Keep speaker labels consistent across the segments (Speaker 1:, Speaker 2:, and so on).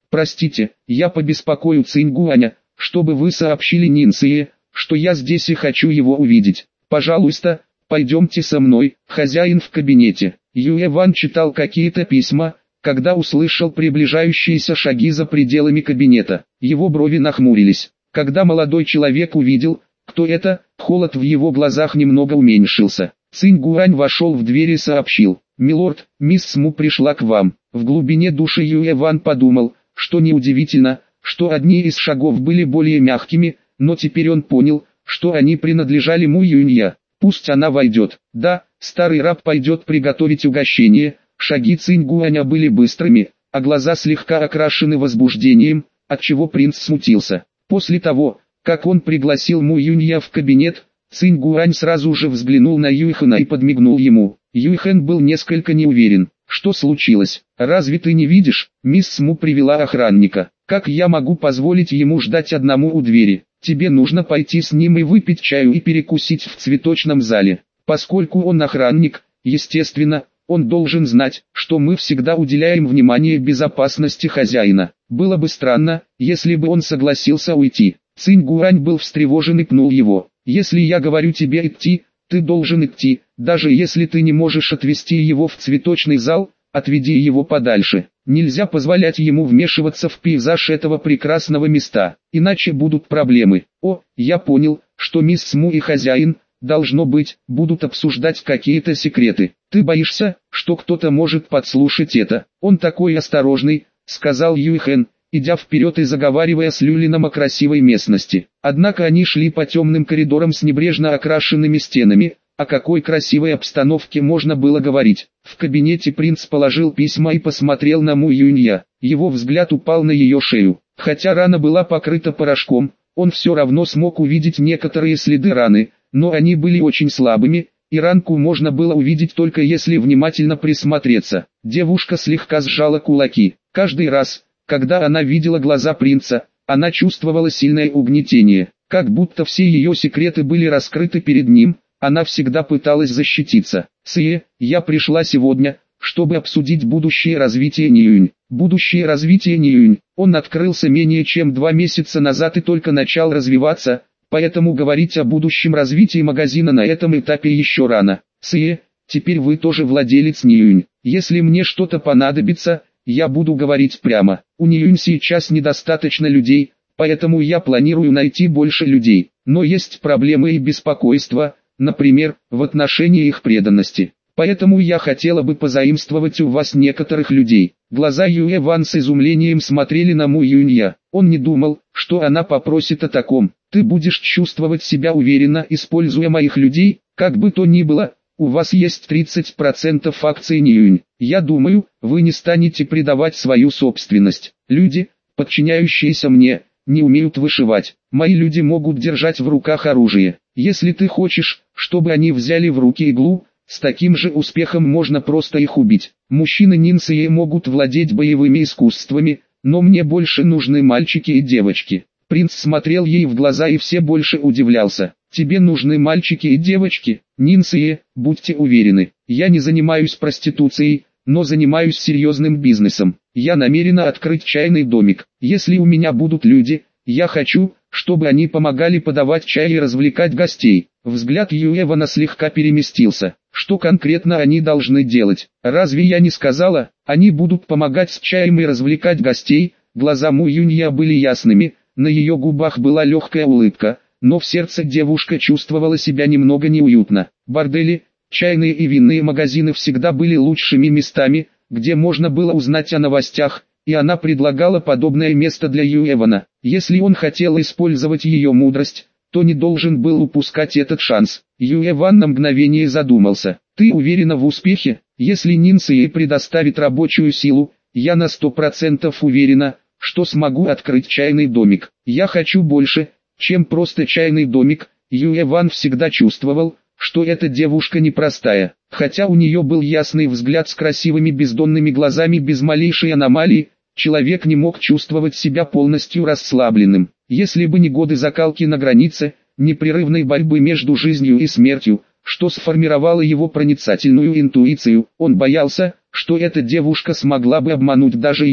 Speaker 1: простите, я побеспокою Цингуаня, чтобы вы сообщили Нинсие, что я здесь и хочу его увидеть. Пожалуйста, пойдемте со мной, хозяин в кабинете». Юэ Ван читал какие-то письма, когда услышал приближающиеся шаги за пределами кабинета. Его брови нахмурились. Когда молодой человек увидел, кто это, холод в его глазах немного уменьшился. Цингуань вошел в дверь и сообщил: «Милорд, мисс Сму пришла к вам». В глубине души Юэ Ван подумал, что неудивительно, что одни из шагов были более мягкими, но теперь он понял, что они принадлежали Му Юнья. «Пусть она войдет». Да, старый раб пойдет приготовить угощение. Шаги Цингуаня были быстрыми, а глаза слегка окрашены возбуждением, отчего принц смутился. После того, как он пригласил Му Юнья в кабинет, Цингуань сразу же взглянул на Юйхэна и подмигнул ему. Юйхэн был несколько неуверен. «Что случилось? Разве ты не видишь? Мисс Сму привела охранника. Как я могу позволить ему ждать одному у двери? Тебе нужно пойти с ним и выпить чаю и перекусить в цветочном зале. Поскольку он охранник, естественно, он должен знать, что мы всегда уделяем внимание безопасности хозяина. Было бы странно, если бы он согласился уйти». Цингуань был встревожен и пнул его. «Если я говорю тебе идти, ты должен идти, даже если ты не можешь отвести его в цветочный зал, отведи его подальше. Нельзя позволять ему вмешиваться в пейзаж этого прекрасного места, иначе будут проблемы». «О, я понял, что мисс Сму и хозяин, должно быть, будут обсуждать какие-то секреты. Ты боишься, что кто-то может подслушать это?» «Он такой осторожный», — сказал Юйхэн, идя вперед и заговаривая с Люлином о красивой местности. Однако они шли по темным коридорам с небрежно окрашенными стенами. О какой красивой обстановке можно было говорить? В кабинете принц положил письма и посмотрел на Му Юнья. Его взгляд упал на ее шею. Хотя рана была покрыта порошком, он все равно смог увидеть некоторые следы раны, но они были очень слабыми, и ранку можно было увидеть только если внимательно присмотреться. Девушка слегка сжала кулаки. Каждый раз, когда она видела глаза принца, она чувствовала сильное угнетение, как будто все ее секреты были раскрыты перед ним. Она всегда пыталась защититься. «Сие, я пришла сегодня, чтобы обсудить будущее развитие Ниюнь». Будущее развитие Ниюнь. Он открылся менее чем 2 месяца назад и только начал развиваться, поэтому говорить о будущем развитии магазина на этом этапе еще рано. «Сие, теперь вы тоже владелец Ниюнь. Если мне что-то понадобится, я буду говорить прямо. У Ниюнь сейчас недостаточно людей, поэтому я планирую найти больше людей. Но есть проблемы и беспокойства, например, в отношении их преданности. Поэтому я хотела бы позаимствовать у вас некоторых людей». Глаза Юэ Ван с изумлением смотрели на Му Юнья. Он не думал, что она попросит о таком. «Ты будешь чувствовать себя уверенно, используя моих людей, как бы то ни было. У вас есть 30% акций Ниюнь. Я думаю, вы не станете предавать свою собственность. Люди, подчиняющиеся мне, не умеют вышивать. Мои люди могут держать в руках оружие. Если ты хочешь, чтобы они взяли в руки иглу, с таким же успехом можно просто их убить. Мужчины Нинсие могут владеть боевыми искусствами, но мне больше нужны мальчики и девочки». Принц смотрел ей в глаза и все больше удивлялся. «Тебе нужны мальчики и девочки? Нинсие, будьте уверены, я не занимаюсь проституцией, но занимаюсь серьезным бизнесом. Я намерена открыть чайный домик. Если у меня будут люди, я хочу, чтобы они помогали подавать чай и развлекать гостей». Взгляд Юэ Вана слегка переместился. «Что конкретно они должны делать? Разве я не сказала, они будут помогать с чаем и развлекать гостей?» Глаза Му Юнья были ясными, на ее губах была легкая улыбка, но в сердце девушка чувствовала себя немного неуютно. Бордели, чайные и винные магазины всегда были лучшими местами, где можно было узнать о новостях, и она предлагала подобное место для Юэ Вана. Если он хотел использовать ее мудрость, то не должен был упускать этот шанс. Юэ Ван на мгновение задумался. «Ты уверена в успехе? Если Нинсие предоставит рабочую силу, я на 100% уверена, что смогу открыть чайный домик. Я хочу больше, чем просто чайный домик». Юэ Ван всегда чувствовал, что эта девушка непростая. Хотя у нее был ясный взгляд с красивыми бездонными глазами без малейшей аномалии, человек не мог чувствовать себя полностью расслабленным. Если бы не годы закалки на границе, непрерывной борьбы между жизнью и смертью, что сформировало его проницательную интуицию, он боялся, что эта девушка смогла бы обмануть даже его.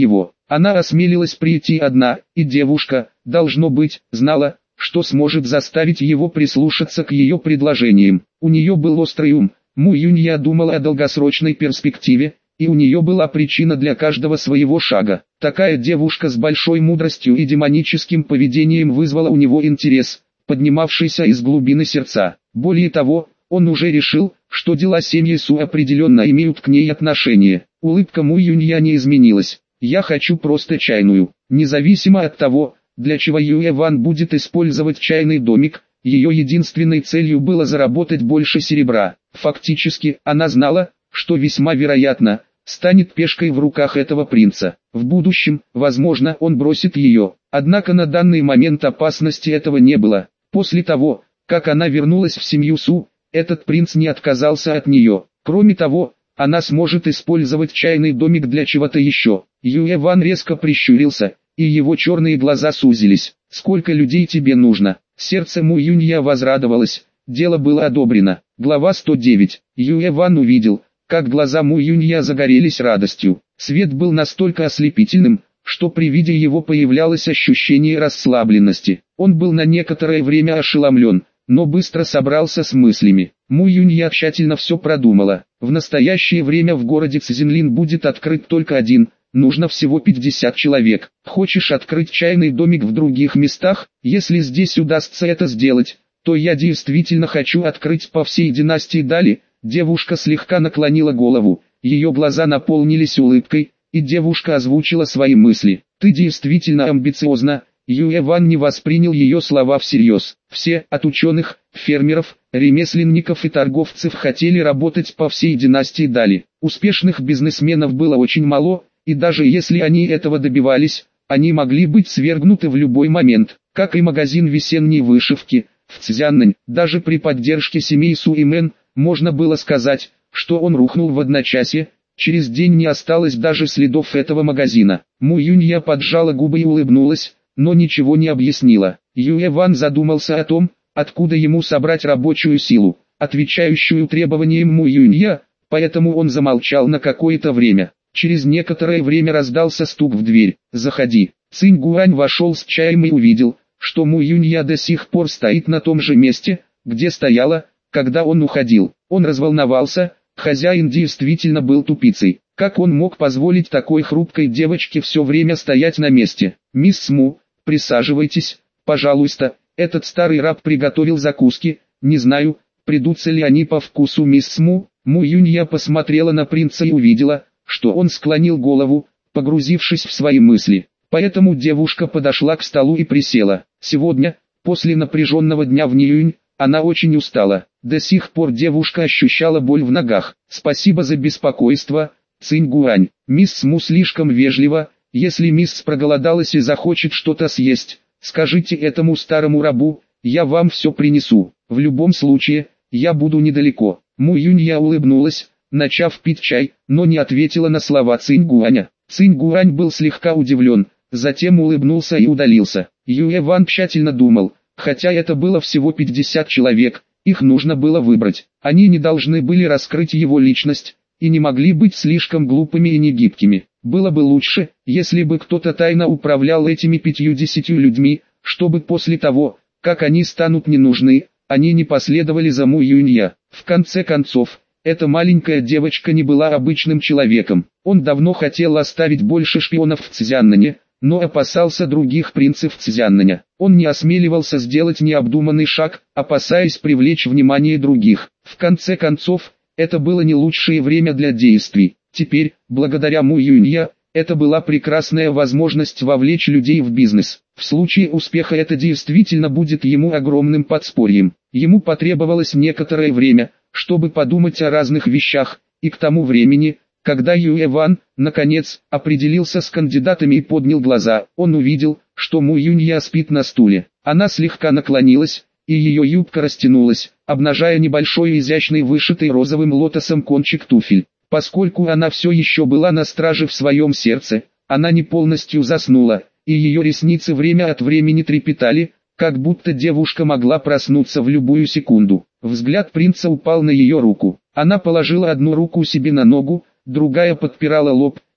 Speaker 1: Она осмелилась прийти одна, и девушка, должно быть, знала, что сможет заставить его прислушаться к ее предложениям. У нее был острый ум, Му Юнья думала о долгосрочной перспективе, и у нее была причина для каждого своего шага. Такая девушка с большой мудростью и демоническим поведением вызвала у него интерес, поднимавшийся из глубины сердца. Более того, он уже решил, что дела семьи Су определенно имеют к ней отношение. Улыбка Му Юнья не изменилась. «Я хочу просто чайную». Независимо от того, для чего Юэ Ван будет использовать чайный домик, ее единственной целью было заработать больше серебра. Фактически, она знала, что весьма вероятно, станет пешкой в руках этого принца. В будущем, возможно, он бросит ее. Однако на данный момент опасности этого не было. После того, как она вернулась в семью Су, этот принц не отказался от нее. Кроме того, она сможет использовать чайный домик для чего-то еще. Юэ Ван резко прищурился, и его черные глаза сузились. «Сколько людей тебе нужно?» Сердце Му Юнья возрадовалось, дело было одобрено. Глава 109. Юэ Ван увидел, как глаза Му Юнья загорелись радостью. Свет был настолько ослепительным, что при виде его появлялось ощущение расслабленности. Он был на некоторое время ошеломлен, но быстро собрался с мыслями. Му Юнья тщательно все продумала. В настоящее время в городе Цзинлин будет открыт только один, нужно всего 50 человек. Хочешь открыть чайный домик в других местах? Если здесь удастся это сделать, то я действительно хочу открыть по всей династии Дали. Девушка слегка наклонила голову, ее глаза наполнились улыбкой, и девушка озвучила свои мысли. «Ты действительно амбициозна». Юэ Ван не воспринял ее слова всерьез. Все, от ученых, фермеров, ремесленников и торговцев, хотели работать по всей династии Дали. Успешных бизнесменов было очень мало, и даже если они этого добивались, они могли быть свергнуты в любой момент, как и магазин весенней вышивки в Цзяннань. Даже при поддержке семей Су и Мэн, можно было сказать, что он рухнул в одночасье. Через день не осталось даже следов этого магазина. Му Юнья поджала губы и улыбнулась, но ничего не объяснила. Юэ Ван задумался о том, откуда ему собрать рабочую силу, отвечающую требованиям Му Юнья, поэтому он замолчал на какое-то время. Через некоторое время раздался стук в дверь. «Заходи». Цинь Гуань вошел с чаем и увидел, что Му Юнья до сих пор стоит на том же месте, где стояла, когда он уходил. Он разволновался, хозяин действительно был тупицей. Как он мог позволить такой хрупкой девочке все время стоять на месте? «Мисс Му, присаживайтесь, пожалуйста». Этот старый раб приготовил закуски, не знаю, придутся ли они по вкусу мисс Му. Му Юнья посмотрела на принца и увидела, что он склонил голову, погрузившись в свои мысли. Поэтому девушка подошла к столу и присела. Сегодня, после напряженного дня в Ниюнь, она очень устала. До сих пор девушка ощущала боль в ногах. «Спасибо за беспокойство, Цинь Гуань». Мисс Му слишком вежлива. Если мисс проголодалась и захочет что-то съесть, скажите этому старому рабу, я вам все принесу. В любом случае, я буду недалеко. Му Юнья улыбнулась, начав пить чай, но не ответила на слова Цинь Гуаня. Цинь Гуань был слегка удивлен, затем улыбнулся и удалился. Юэ Ван тщательно думал, хотя это было всего 50 человек, их нужно было выбрать. Они не должны были раскрыть его личность, и не могли быть слишком глупыми и негибкими. Было бы лучше, если бы кто-то тайно управлял этими 50 людьми, чтобы после того, как они станут не нужны, они не последовали за Му Юнья. В конце концов, эта маленькая девочка не была обычным человеком. Он давно хотел оставить больше шпионов в Цзяннане, но опасался других принцев Цзяннаня. Он не осмеливался сделать необдуманный шаг, опасаясь привлечь внимание других. В конце концов, это было не лучшее время для действий. Теперь, благодаря Му Юнья, это была прекрасная возможность вовлечь людей в бизнес. В случае успеха это действительно будет ему огромным подспорьем. Ему потребовалось некоторое время, чтобы подумать о разных вещах, и к тому времени, когда Юэ Ван, наконец, определился с кандидатами и поднял глаза, он увидел, что Му Юнья спит на стуле. Она слегка наклонилась, и ее юбка растянулась, обнажая небольшой изящный вышитый розовым лотосом кончик туфель. Поскольку она все еще была на страже в своем сердце, она не полностью заснула, и ее ресницы время от времени трепетали, как будто девушка могла проснуться в любую секунду. Взгляд принца упал на ее руку. Она положила одну руку себе на ногу, другая подпирала лоб,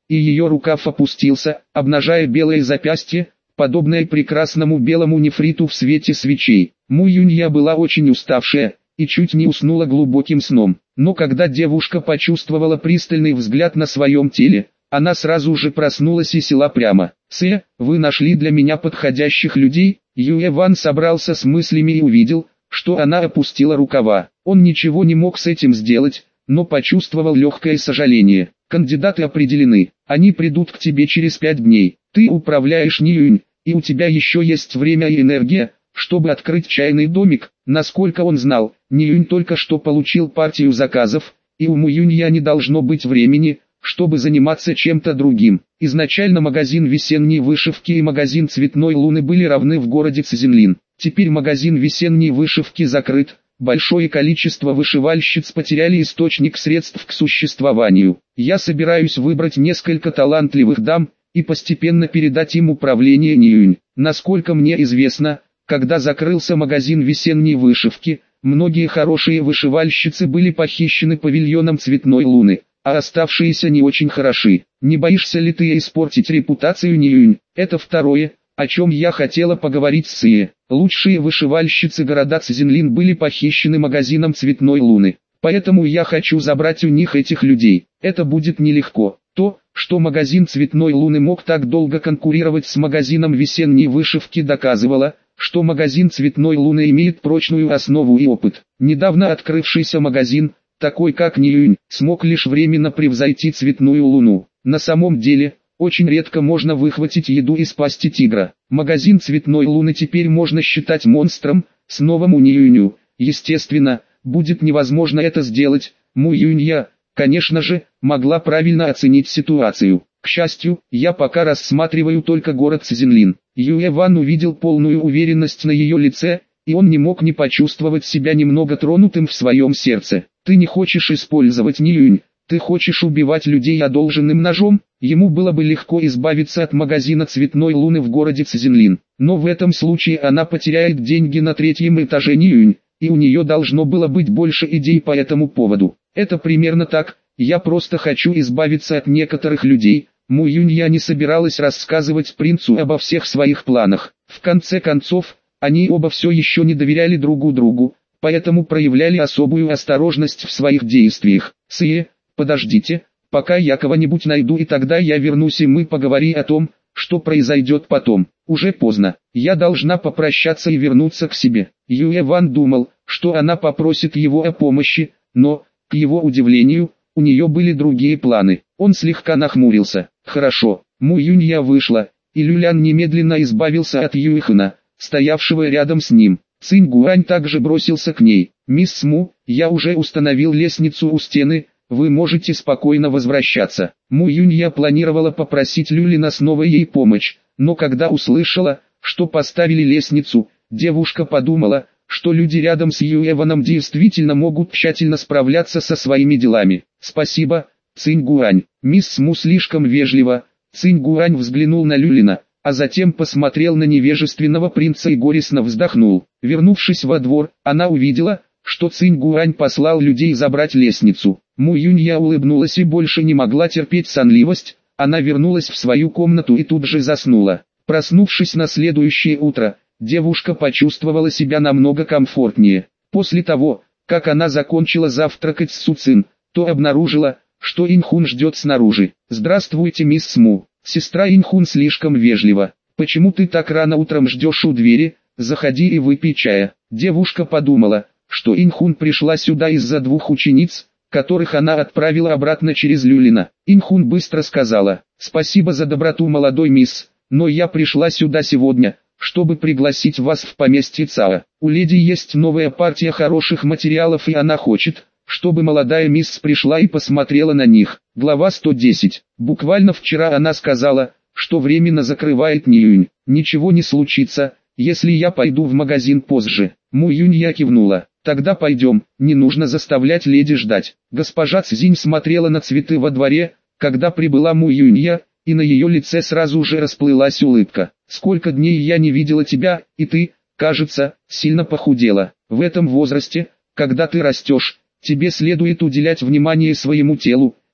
Speaker 1: и ее рукав опустился, обнажая белое запястье, подобное прекрасному белому нефриту в свете свечей. Му Юнья была очень уставшая, и чуть не уснула глубоким сном. Но когда девушка почувствовала пристальный взгляд на своем теле, она сразу же проснулась и села прямо. Вы нашли для меня подходящих людей?» Юэ Ван собрался с мыслями и увидел, что она опустила рукава. Он ничего не мог с этим сделать, но почувствовал легкое сожаление. «Кандидаты определены, они придут к тебе через 5 дней. Ты управляешь Ниюнь, и у тебя еще есть время и энергия, чтобы открыть чайный домик». Насколько он знал, Ниюнь только что получил партию заказов, и у Му Юнья не должно быть времени, чтобы заниматься чем-то другим. Изначально магазин весенней вышивки и магазин цветной луны были равны в городе Цзинлин. Теперь магазин весенней вышивки закрыт, большое количество вышивальщиц потеряли источник средств к существованию. Я собираюсь выбрать несколько талантливых дам и постепенно передать им управление Ниюнь. Насколько мне известно, когда закрылся магазин весенней вышивки, многие хорошие вышивальщицы были похищены павильоном цветной луны, а оставшиеся не очень хороши. Не боишься ли ты испортить репутацию Ниюнь? Это второе, о чем я хотела поговорить с Сие. Лучшие вышивальщицы города Цзинлин были похищены магазином цветной луны, поэтому я хочу забрать у них этих людей. Это будет нелегко. То, что магазин цветной луны мог так долго конкурировать с магазином весенней вышивки, доказывало, что магазин цветной луны имеет прочную основу и опыт. Недавно открывшийся магазин, такой как Ниюнь, смог лишь временно превзойти цветную луну. На самом деле, очень редко можно выхватить еду из пасти тигра. Магазин цветной луны теперь можно считать монстром, с новым Ниюнью. Естественно, будет невозможно это сделать. Му Юнья, конечно же, могла правильно оценить ситуацию. К счастью, я пока рассматриваю только город Цзинлин. Юэ Ван увидел полную уверенность на ее лице, и он не мог не почувствовать себя немного тронутым в своем сердце. «Ты не хочешь использовать Ниюнь, ты хочешь убивать людей одолженным ножом?» Ему было бы легко избавиться от магазина цветной луны в городе Цзинлин, но в этом случае она потеряет деньги на 3-м этаже Ниюнь, и у нее должно было быть больше идей по этому поводу. Это примерно так: «Я просто хочу избавиться от некоторых людей». Му Юнья не собиралась рассказывать принцу обо всех своих планах. В конце концов, они оба все еще не доверяли друг другу, поэтому проявляли особую осторожность в своих действиях. «Сие, подождите, пока я кого-нибудь найду, и тогда я вернусь, и мы поговорим о том, что произойдет потом. Уже поздно, я должна попрощаться и вернуться к себе». Юэ Ван думал, что она попросит его о помощи, но, к его удивлению, у нее были другие планы. Он слегка нахмурился. «Хорошо». Му Юнья вышла, и Люлян немедленно избавился от Юэхана, стоявшего рядом с ним. Цинь Гуань также бросился к ней. «Мисс Му, я уже установил лестницу у стены, вы можете спокойно возвращаться». Му Юнья планировала попросить Люлина снова ей помощь, но когда услышала, что поставили лестницу, девушка подумала, что люди рядом с Юэваном действительно могут тщательно справляться со своими делами. «Спасибо, Цинь Гуань». Мисс Му слишком вежлива. Цинь Гуань взглянул на Люлина, а затем посмотрел на невежественного принца и горестно вздохнул. Вернувшись во двор, она увидела, что Цинь Гуань послал людей забрать лестницу. Му Юнья улыбнулась и больше не могла терпеть сонливость. Она вернулась в свою комнату и тут же заснула. Проснувшись на следующее утро, девушка почувствовала себя намного комфортнее. После того, как она закончила завтракать с Суцин, то обнаружила, что Инхун ждет снаружи. «Здравствуйте, мисс Му. Сестра Инхун слишком вежлива. Почему ты так рано утром ждешь у двери? Заходи и выпей чая». Девушка подумала, что Инхун пришла сюда из-за 2 учениц, которых она отправила обратно через Люлина. Инхун быстро сказала: «Спасибо за доброту, молодой мисс, но я пришла сюда сегодня, чтобы пригласить вас в поместье Цао. У леди есть новая партия хороших материалов, и она хочет, чтобы молодая мисс пришла и посмотрела на них». Глава 110. Буквально вчера она сказала, что временно закрывает Ниюнь. «Ничего не случится, если я пойду в магазин позже». Му Юнья кивнула. «Тогда пойдем, не нужно заставлять леди ждать». Госпожа Цзинь смотрела на цветы во дворе, когда прибыла Му Юнья, и на ее лице сразу же расплылась улыбка. «Сколько дней я не видела тебя, и ты, кажется, сильно похудела. В этом возрасте, когда ты растешь, тебе следует уделять внимание своему телу,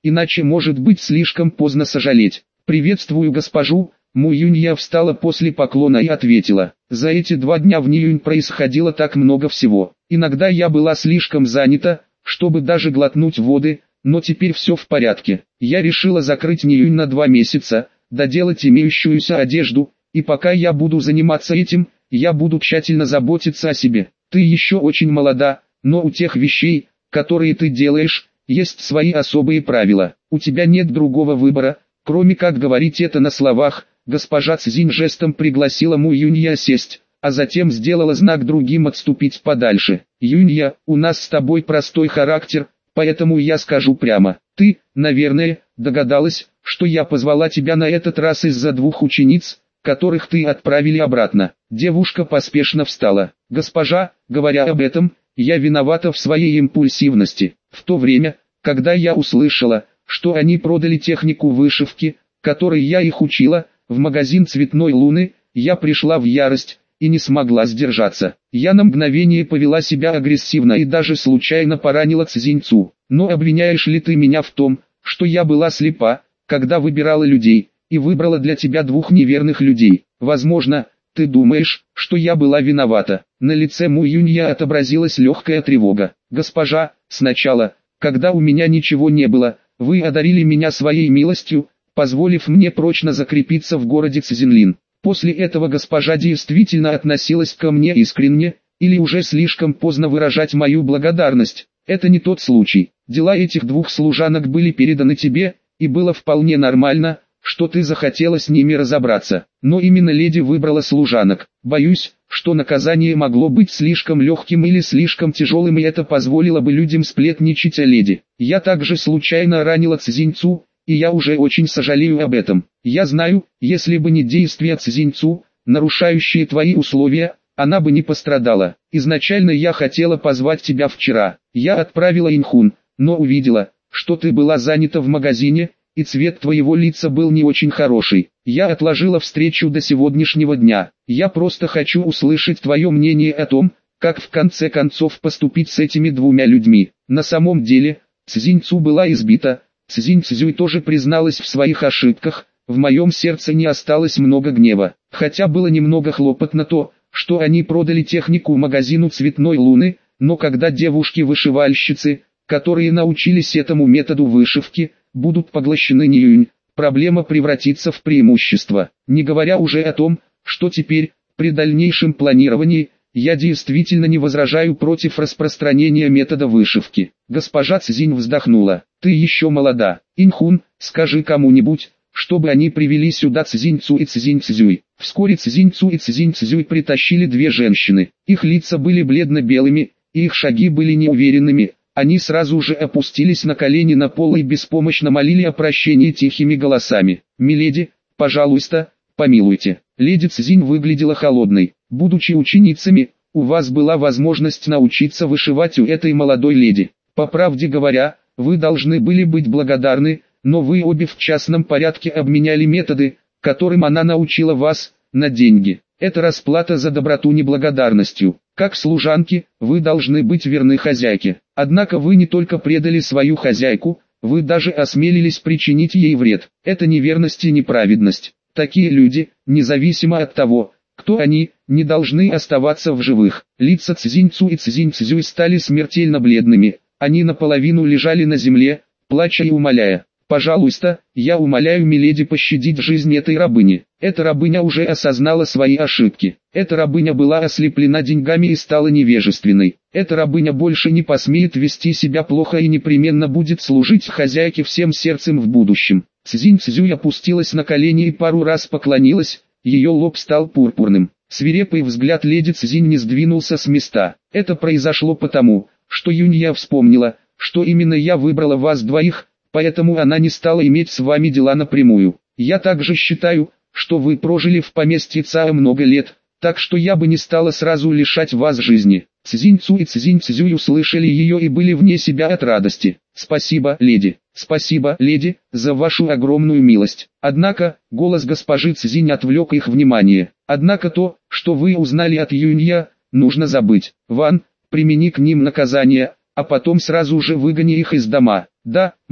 Speaker 1: иначе может быть слишком поздно сожалеть. «Приветствую госпожу». Му Юнья встала после поклона и ответила: «За эти 2 дня в Ниюнь происходило так много всего. Иногда я была слишком занята, чтобы даже глотнуть воды, но теперь все в порядке. Я решила закрыть Ниюнь на 2 месяца, доделать имеющуюся одежду, и пока я буду заниматься этим, я буду тщательно заботиться о себе. Ты еще очень молода, но у тех вещей, которые ты делаешь, есть свои особые правила. У тебя нет другого выбора, кроме как говорить это на словах». Госпожа Цзинь жестом пригласила Му Юнья сесть, а затем сделала знак другим отступить подальше. «Юнья, у нас с тобой простой характер, поэтому я скажу прямо. Ты, наверное, догадалась, что я позвала тебя на этот раз из-за 2 учениц, которых ты отправили обратно». Девушка поспешно встала. «Госпожа, говоря об этом, я виновата в своей импульсивности. В то время, когда я услышала, что они продали технику вышивки, которой я их учила, в магазин «Цветной луны», я пришла в ярость и не смогла сдержаться. Я на мгновение повела себя агрессивно и даже случайно поранила Цзиньцу. Но обвиняешь ли ты меня в том, что я была слепа, когда выбирала людей, и выбрала для тебя 2 неверных людей? Возможно, ты думаешь, что я была виновата». На лице Му Юнья отобразилась легкая тревога. «Госпожа, сначала, когда у меня ничего не было, вы одарили меня своей милостью, позволив мне прочно закрепиться в городе Цзинлин. После этого госпожа действительно относилась ко мне искренне, или уже слишком поздно выражать мою благодарность? Это не тот случай. Дела этих 2 служанок были переданы тебе, и было вполне нормально, что ты захотела с ними разобраться. Но именно леди выбрала служанок. Боюсь, что наказание могло быть слишком легким или слишком тяжелым, и это позволило бы людям сплетничать о леди. Я также случайно ранила Цзиньцу, и я уже очень сожалею об этом. Я знаю, если бы не действия Цзиньцу, нарушающие твои условия, она бы не пострадала. Изначально я хотела позвать тебя вчера. Я отправила Инхун, но увидела, что ты была занята в магазине, и цвет твоего лица был не очень хороший. Я отложила встречу до сегодняшнего дня. Я просто хочу услышать твое мнение о том, как в конце концов поступить с этими 2 людьми. На самом деле, Цзиньцу была избита, Цзинь Цзюй тоже призналась в своих ошибках. В моем сердце не осталось много гнева, хотя было немного хлопотно то, что они продали технику магазину «Цветной луны», но когда девушки-вышивальщицы, которые научились этому методу вышивки, будут поглощены Ниюнь, проблема превратится в преимущество. Не говоря уже о том, что теперь, при дальнейшем планировании, я действительно не возражаю против распространения метода вышивки. Госпожа Цзинь вздохнула. Ты еще молода. Инхун, скажи кому-нибудь, чтобы они привели сюда Цзиньцу и Цзинь Цзюй. Вскоре Цзиньцу и Цзинь Цзюй притащили 2 женщины. Их лица были бледно-белыми, и их шаги были неуверенными. Они сразу же опустились на колени на пол и беспомощно молили о прощении тихими голосами. «Миледи, пожалуйста, помилуйте». Леди Цзинь выглядела холодной. Будучи ученицами, у вас была возможность научиться вышивать у этой молодой леди. По правде говоря, вы должны были быть благодарны, но вы обе в частном порядке обменяли методы, которым она научила вас, на деньги. Это расплата за доброту неблагодарностью. Как служанки, вы должны быть верны хозяйке. Однако вы не только предали свою хозяйку, вы даже осмелились причинить ей вред. Это неверность и неправедность. Такие люди, независимо от того, кто они, не должны оставаться в живых. Лица Цзиньцу и Цзинь Цзюй стали смертельно бледными. Они наполовину лежали на земле, плача и умоляя. «Пожалуйста, я умоляю миледи пощадить жизнь этой рабыни». Эта рабыня уже осознала свои ошибки. Эта рабыня была ослеплена деньгами и стала невежественной. Эта рабыня больше не посмеет вести себя плохо и непременно будет служить хозяйке всем сердцем в будущем. Цзинь Цзюй опустилась на колени и пару раз поклонилась, ее лоб стал пурпурным. Свирепый взгляд леди Цзинь не сдвинулся с места. Это произошло потому, что Юнья вспомнила, что именно я выбрала вас 2, поэтому она не стала иметь с вами дела напрямую. Я также считаю, что вы прожили в поместье Цао много лет, так что я бы не стала сразу лишать вас жизни. Цзиньцу и Цзинь Цзюй услышали ее и были вне себя от радости. Спасибо, леди, за вашу огромную милость. Однако, голос госпожи Цзинь отвлек их внимание. Однако то, что вы узнали от Юнья, нужно забыть. Ван, примени к ним наказание, а потом сразу же выгони их из дома. Да, мэм.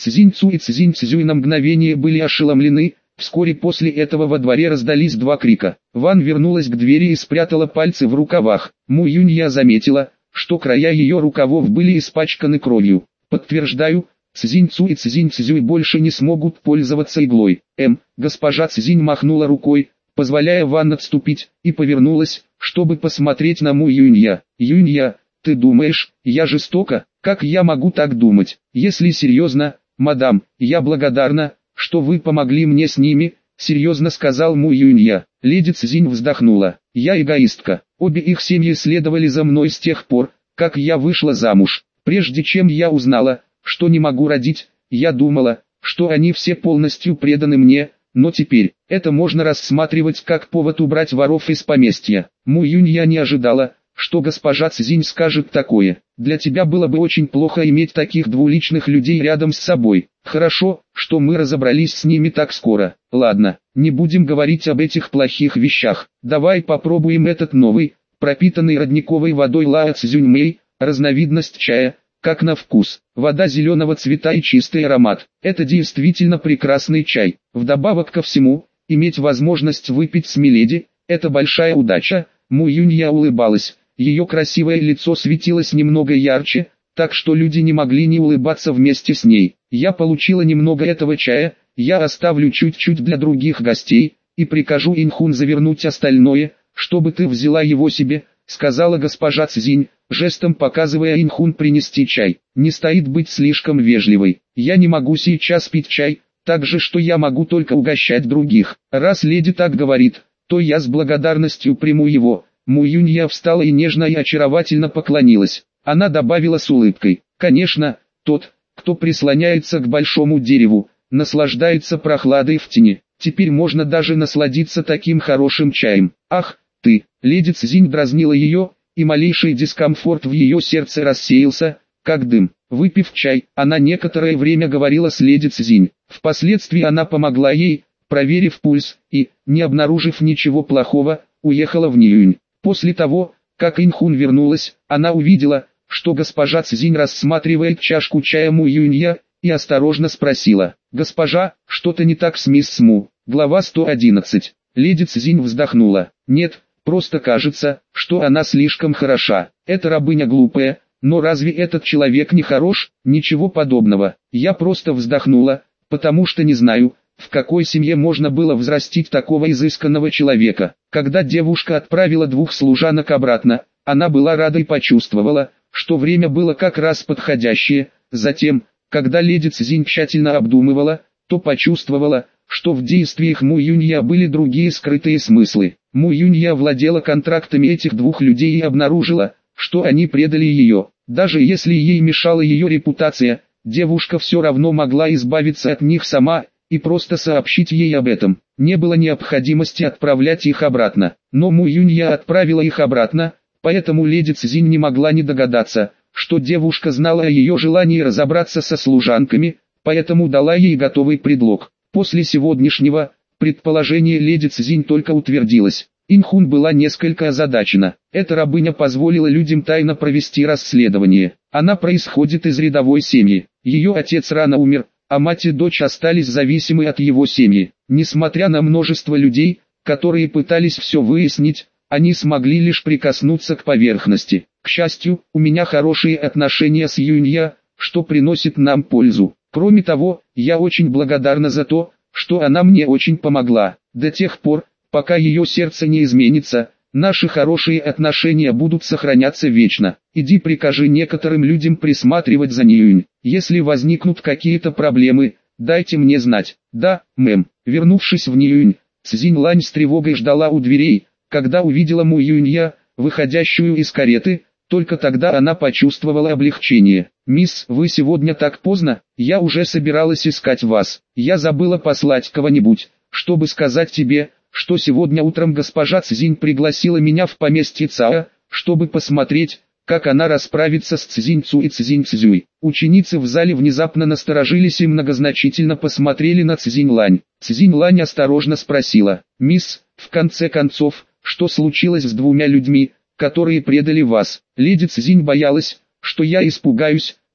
Speaker 1: Цзиньцу и Цзиньцзюй на мгновение были ошеломлены. Вскоре после этого во дворе раздались два крика. Ван вернулась к двери и спрятала пальцы в рукавах. Му Юнья заметила, что края ее рукавов были испачканы кровью. «Подтверждаю, Цзиньцу и Цзиньцзюй больше не смогут пользоваться иглой». Госпожа Цзинь махнула рукой, позволяя Ван отступить, и повернулась, чтобы посмотреть на Му Юнья. «Юнья, ты думаешь, я жестока? Как я могу так думать? Если серьезно, мадам, я благодарна, что вы помогли мне с ними», серьезно сказал Му Юнья. Леди Цзинь вздохнула. «Я эгоистка. Обе их семьи следовали за мной с тех пор, как я вышла замуж. Прежде чем я узнала, что не могу родить, я думала, что они все полностью преданы мне, но теперь это можно рассматривать как повод убрать воров из поместья». Му Юнья не ожидала, что госпожа Цзинь скажет такое. «Для тебя было бы очень плохо иметь таких двуличных людей рядом с собой. Хорошо, что мы разобрались с ними так скоро. Ладно, не будем говорить об этих плохих вещах. Давай попробуем этот новый, пропитанный родниковой водой Лао Цзюньмэй, разновидность чая. Как на вкус, вода зеленого цвета и чистый аромат. Это действительно прекрасный чай. Вдобавок ко всему, иметь возможность выпить с миледи – это большая удача». Му Юнья улыбалась. Ее красивое лицо светилось немного ярче, так что люди не могли не улыбаться вместе с ней. «Я получила немного этого чая, я оставлю чуть-чуть для других гостей, и прикажу Инхун завернуть остальное, чтобы ты взяла его себе», сказала госпожа Цзинь, жестом показывая Инхун принести чай. «Не стоит быть слишком вежливой. Я не могу сейчас пить чай, так же что я могу только угощать других. Раз леди так говорит, то я с благодарностью приму его». Му Юнья встала и нежно и очаровательно поклонилась. Она добавила с улыбкой: «Конечно, тот, кто прислоняется к большому дереву, наслаждается прохладой в тени. Теперь можно даже насладиться таким хорошим чаем». «Ах, ты!» Леди Цзинь дразнила ее, и малейший дискомфорт в ее сердце рассеялся, как дым. Выпив чай, она некоторое время говорила с леди Цзинь. Впоследствии она помогла ей, проверив пульс, и, не обнаружив ничего плохого, уехала в Ниюнь. После того, как Инхун вернулась, она увидела, что госпожа Цзинь рассматривает чашку чая Му Юнья, и осторожно спросила: «Госпожа, что-то не так с мисс Му?» Глава 111. Леди Цзинь вздохнула. «Нет, просто кажется, что она слишком хороша. Эта рабыня глупая, но разве этот человек не хорош?» «Ничего подобного. Я просто вздохнула, потому что не знаю, в какой семье можно было взрастить такого изысканного человека». Когда девушка отправила двух служанок обратно, она была рада и почувствовала, что время было как раз подходящее. Затем, когда леди Цзинь тщательно обдумывала, то почувствовала, что в действиях Му Юнья были другие скрытые смыслы. Му Юнья владела контрактами этих двух людей и обнаружила, что они предали ее. Даже если ей мешала ее репутация, девушка все равно могла избавиться от них сама и просто сообщить ей об этом. Не было необходимости отправлять их обратно. Но Му Юнья отправила их обратно, поэтому леди Цзинь не могла не догадаться, что девушка знала о ее желании разобраться со служанками, поэтому дала ей готовый предлог. После сегодняшнего, предположение леди Цзинь только утвердилось. Инхун была несколько озадачена. Эта рабыня позволила людям тайно провести расследование. Она происходит из рядовой семьи. Ее отец рано умер, а мать и дочь остались зависимы от его семьи. Несмотря на множество людей, которые пытались все выяснить, они смогли лишь прикоснуться к поверхности. К счастью, у меня хорошие отношения с Юнья, что приносит нам пользу. Кроме того, я очень благодарна за то, что она мне очень помогла. До тех пор, пока ее сердце не изменится, наши хорошие отношения будут сохраняться вечно. Иди прикажи некоторым людям присматривать за Ниюнь. Если возникнут какие-то проблемы, дайте мне знать». «Да, мэм». Вернувшись в Ниюнь, Цзинь Лань с тревогой ждала у дверей. Когда увидела Му Юнья, выходящую из кареты, только тогда она почувствовала облегчение. «Мисс, вы сегодня так поздно? Я уже собиралась искать вас. Я забыла послать кого-нибудь, чтобы сказать тебе, что сегодня утром госпожа Цзинь пригласила меня в поместье Цао, чтобы посмотреть, как она расправится с Цзиньцу и Цзиньцзюй». Ученицы в зале внезапно насторожились и многозначительно посмотрели на Цзинь Лань. Цзинь Лань осторожно спросила: «Мисс, в конце концов, что случилось с двумя людьми, которые предали вас?» Леди Цзинь боялась, что я испугаюсь,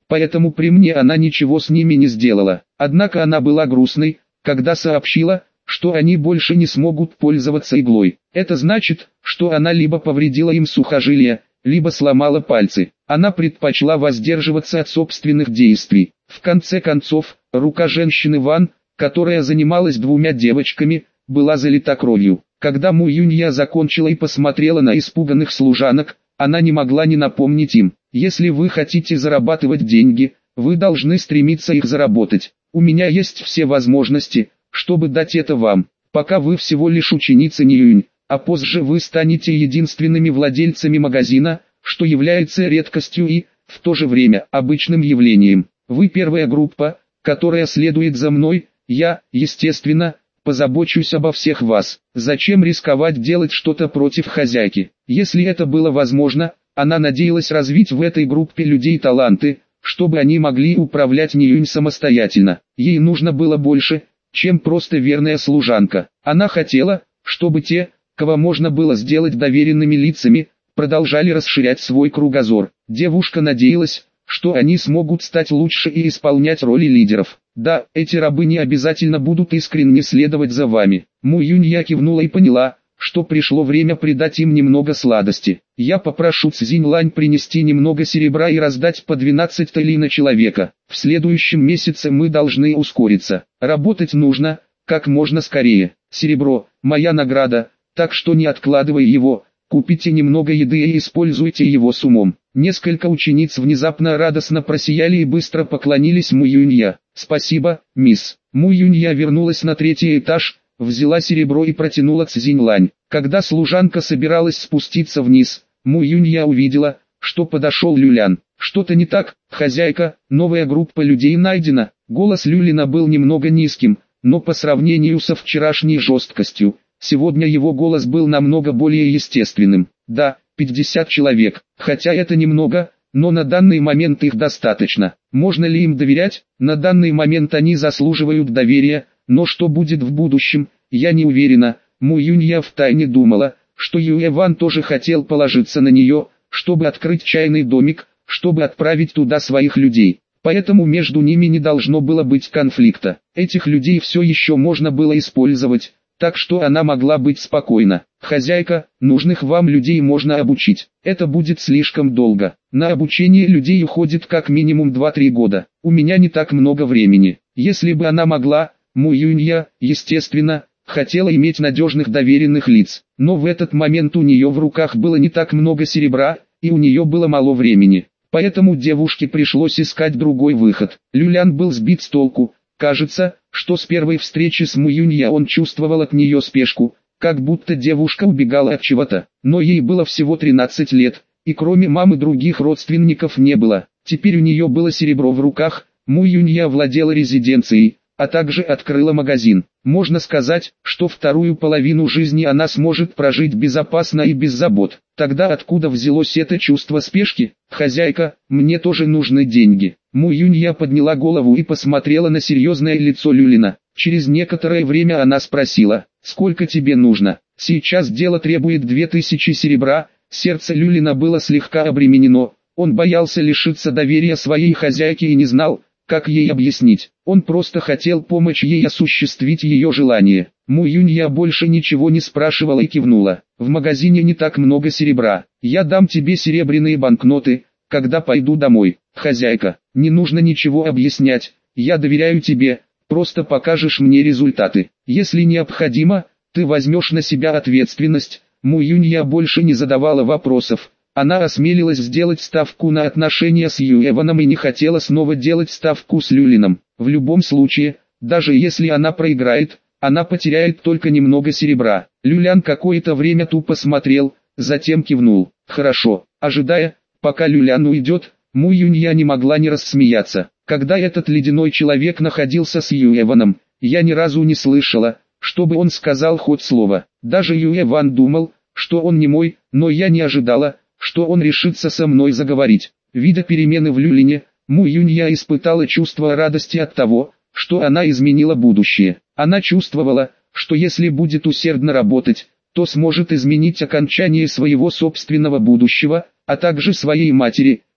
Speaker 1: поэтому при мне она ничего с ними не сделала. Однако она была грустной, когда сообщила, что они больше не смогут пользоваться иглой. Это значит, что она либо повредила им сухожилия, либо сломала пальцы. Она предпочла воздерживаться от собственных действий. В конце концов, рука женщины Ван, которая занималась двумя девочками, была залита кровью. Когда Му Юнья закончила и посмотрела на испуганных служанок, она не могла не напомнить им: если вы хотите зарабатывать деньги, вы должны стремиться их заработать. У меня есть все возможности, чтобы дать это вам. Пока вы всего лишь ученица Ниюнь, а позже вы станете единственными владельцами магазина, что является редкостью и, в то же время, обычным явлением. Вы первая группа, которая следует за мной, я, естественно, позабочусь обо всех вас. Зачем рисковать делать что-то против хозяйки? Если это было возможно, она надеялась развить в этой группе людей таланты, чтобы они могли управлять Ниюнь самостоятельно. Ей нужно было больше, чем просто верная служанка. Она хотела, чтобы те, кого можно было сделать доверенными лицами, продолжали расширять свой кругозор. Девушка надеялась, что они смогут стать лучше и исполнять роли лидеров. Да, эти рабы не обязательно будут искренне следовать за вами. Му Юнья кивнула и поняла, что пришло время придать им немного сладости. Я попрошу Цзинь Лань принести немного серебра и раздать по 12 талей на человека. В следующем месяце мы должны ускориться. Работать нужно, как можно скорее. Серебро – моя награда, так что не откладывай его. Купите немного еды и используйте его с умом. Несколько учениц внезапно радостно просияли и быстро поклонились Му Юнья. Спасибо, мисс. Му Юнья вернулась на третий этаж, взяла серебро и протянула Цзинь Лань. Когда служанка собиралась спуститься вниз, Му Юнья увидела, что подошел Люлян. Что-то не так, хозяйка, новая группа людей найдена. Голос Люлина был немного низким, но по сравнению со вчерашней жесткостью, сегодня его голос был намного более естественным. Да, 50 человек, хотя это немного, но на данный момент их достаточно. Можно ли им доверять? На данный момент они заслуживают доверия, но что будет в будущем, я не уверена. Му Юнья втайне думала, что Юэ Ван тоже хотел положиться на нее, чтобы открыть чайный домик, чтобы отправить туда своих людей. Поэтому между ними не должно было быть конфликта. Этих людей все еще можно было использовать, так что она могла быть спокойна. Хозяйка, нужных вам людей можно обучить. Это будет слишком долго. На обучение людей уходит как минимум 2-3 года. У меня не так много времени. Если бы она могла, Му Юнья, естественно, хотела иметь надежных доверенных лиц. Но в этот момент у нее в руках было не так много серебра, и у нее было мало времени. Поэтому девушке пришлось искать другой выход. Люлян был сбит с толку. Кажется, что с первой встречи с Му Юнья он чувствовал от нее спешку, как будто девушка убегала от чего-то. Но ей было всего 13 лет, и кроме мамы других родственников не было. Теперь у нее было серебро в руках, Му Юнья владела резиденцией, а также открыла магазин. Можно сказать, что вторую половину жизни она сможет прожить безопасно и без забот. Тогда откуда взялось это чувство спешки? Хозяйка, мне тоже нужны деньги. Му Юнья подняла голову и посмотрела на серьезное лицо Люлина. Через некоторое время она спросила: сколько тебе нужно? Сейчас дело требует 2000 серебра. Сердце Люлина было слегка обременено. Он боялся лишиться доверия своей хозяйки и не знал, как ей объяснить. Он просто хотел помочь ей осуществить ее желание. Му Юнья больше ничего не спрашивала и кивнула. В магазине не так много серебра. Я дам тебе серебряные банкноты, когда пойду домой. Хозяйка, не нужно ничего объяснять. Я доверяю тебе, просто покажешь мне результаты. Если необходимо, ты возьмешь на себя ответственность. Му Юнья больше не задавала вопросов. Она осмелилась сделать ставку на отношения с Юэваном и не хотела снова делать ставку с Люлином. В любом случае, даже если она проиграет, она потеряет только немного серебра. Люлян какое-то время тупо смотрел, затем кивнул. Хорошо. Ожидая, пока Люлян уйдет, Му Юнья не могла не рассмеяться. Когда этот ледяной человек находился с Юэваном, я ни разу не слышала, чтобы он сказал хоть слово. Даже Юэван думал, что он не мой, но я не ожидала, что он решится со мной заговорить. Видя перемены в Люлине, Му Юнья испытала чувство радости от того, что она изменила будущее. Она чувствовала, что если будет усердно работать, то сможет изменить окончание своего собственного будущего, а также своей матери,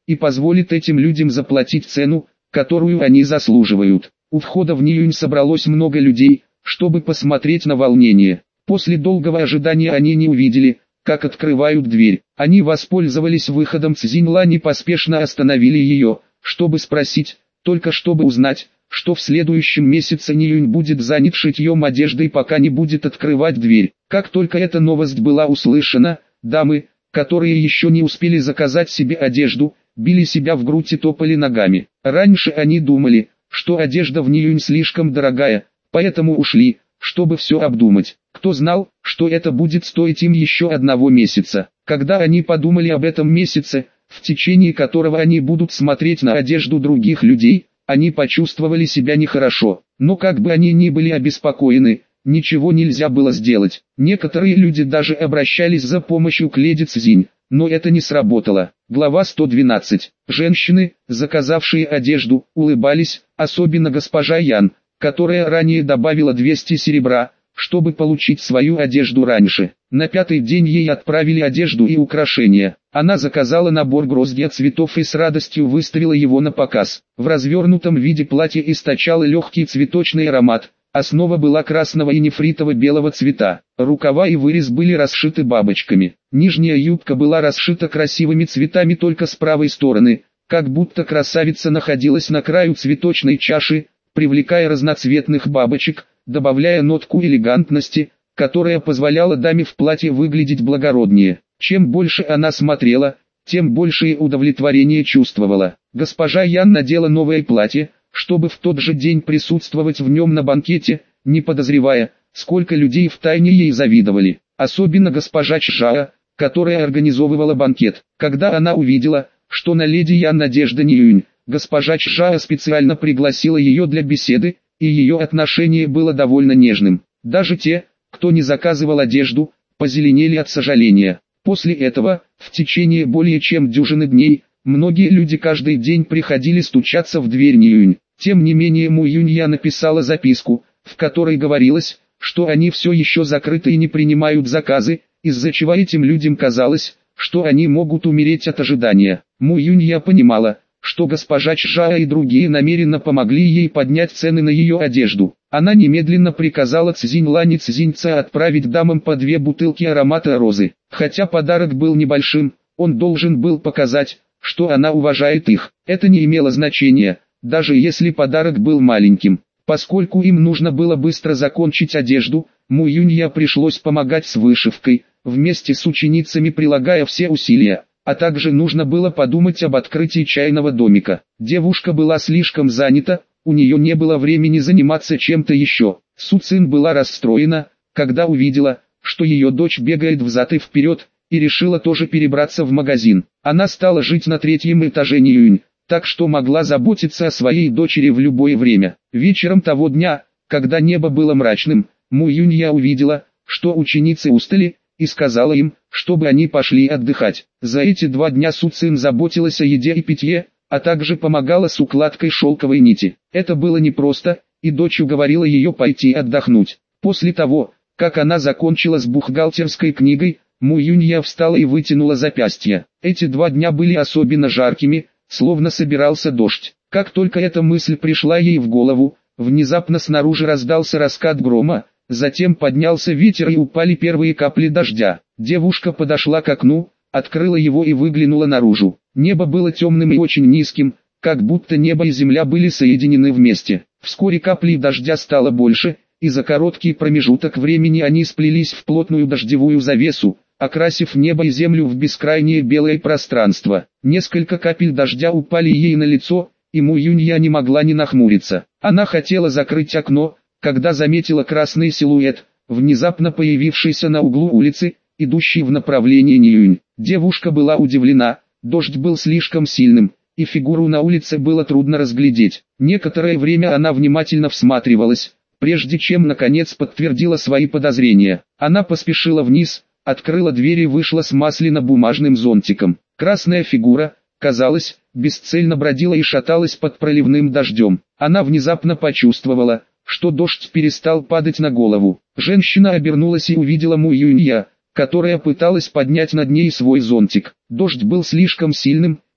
Speaker 1: и позволит этим людям заплатить цену, которую они заслуживают. У входа в Ниюнь собралось много людей, чтобы посмотреть на волнение. После долгого ожидания они не увидели, как открывают дверь. Они воспользовались выходом Цзиньлань и поспешно остановили ее, чтобы спросить, только чтобы узнать, что в следующем месяце Ниюнь будет занят шитьем одежды, пока не будет открывать дверь. Как только эта новость была услышана, дамы, которые еще не успели заказать себе одежду, били себя в грудь и топали ногами. Раньше они думали, что одежда в Ниюнь слишком дорогая, поэтому ушли, чтобы все обдумать. Кто знал, что это будет стоить им еще 1 месяца. Когда они подумали об этом месяце, в течение которого они будут смотреть на одежду других людей, они почувствовали себя нехорошо. Но как бы они ни были обеспокоены, ничего нельзя было сделать. Некоторые люди даже обращались за помощью к леди Цзинь, но это не сработало. Глава 112. Женщины, заказавшие одежду, улыбались, особенно госпожа Ян, которая ранее добавила 200 серебра, чтобы получить свою одежду раньше. На 5-й день ей отправили одежду и украшения. Она заказала набор гроздья цветов и с радостью выставила его на показ. В развернутом виде платье источало легкий цветочный аромат. Основа была красного и нефритово-белого цвета. Рукава и вырез были расшиты бабочками. Нижняя юбка была расшита красивыми цветами только с правой стороны, как будто красавица находилась на краю цветочной чаши, привлекая разноцветных бабочек, добавляя нотку элегантности, которая позволяла даме в платье выглядеть благороднее. Чем больше она смотрела, тем большее удовлетворение чувствовала. Госпожа Ян надела новое платье, чтобы в тот же день присутствовать в нем на банкете, не подозревая, сколько людей втайне ей завидовали. Особенно госпожа Чжао, которая организовывала банкет. Когда она увидела, что на леди Ян надежда Ниюнь, госпожа Чжао специально пригласила ее для беседы, и ее отношение было довольно нежным. Даже те, кто не заказывал одежду, позеленели от сожаления. После этого, в течение более чем дюжины дней, многие люди каждый день приходили стучаться в дверь Ниюнь. Тем не менее Му Юнья написала записку, в которой говорилось, что они все еще закрыты и не принимают заказы, из-за чего этим людям казалось, что они могут умереть от ожидания. Му Юнья понимала, что госпожа Чжао и другие намеренно помогли ей поднять цены на ее одежду. Она немедленно приказала Цзиньлань и Цзиньца отправить дамам по 2 бутылки аромата розы. Хотя подарок был небольшим, он должен был показать, что она уважает их. Это не имело значения, даже если подарок был маленьким. Поскольку им нужно было быстро закончить одежду, Му Юнья пришлось помогать с вышивкой, вместе с ученицами прилагая все усилия. А также нужно было подумать об открытии чайного домика. Девушка была слишком занята, у нее не было времени заниматься чем-то еще. Су Цин была расстроена, когда увидела, что ее дочь бегает взад и вперед, и решила тоже перебраться в магазин. Она стала жить на 3-м этаже Ниюнь, так что могла заботиться о своей дочери в любое время. Вечером того дня, когда небо было мрачным, Му Юнья увидела, что ученицы устали, и сказала им, чтобы они пошли отдыхать. За эти 2 дня Су Цин заботилась о еде и питье, а также помогала с укладкой шелковой нити. Это было непросто, и дочь уговорила ее пойти отдохнуть. После того, как она закончила с бухгалтерской книгой, Му Юнья встала и вытянула запястье. Эти 2 дня были особенно жаркими, словно собирался дождь. Как только эта мысль пришла ей в голову, внезапно снаружи раздался раскат грома, затем поднялся ветер и упали первые капли дождя. Девушка подошла к окну, открыла его и выглянула наружу. Небо было темным и очень низким, как будто небо и земля были соединены вместе. Вскоре капли дождя стало больше, и за короткий промежуток времени они сплелись в плотную дождевую завесу, окрасив небо и землю в бескрайнее белое пространство. Несколько капель дождя упали ей на лицо, и Му Юнья не могла не нахмуриться. Она хотела закрыть окно, когда заметила красный силуэт, внезапно появившийся на углу улицы, идущий в направлении Ниюнь. Девушка была удивлена, дождь был слишком сильным, и фигуру на улице было трудно разглядеть. Некоторое время она внимательно всматривалась, прежде чем наконец подтвердила свои подозрения. Она поспешила вниз, открыла дверь и вышла с масляно-бумажным зонтиком. Красная фигура, казалось, бесцельно бродила и шаталась под проливным дождем. Она внезапно почувствовала, что дождь перестал падать на голову. Женщина обернулась и увидела Му Юнья, которая пыталась поднять над ней свой зонтик. Дождь был слишком сильным,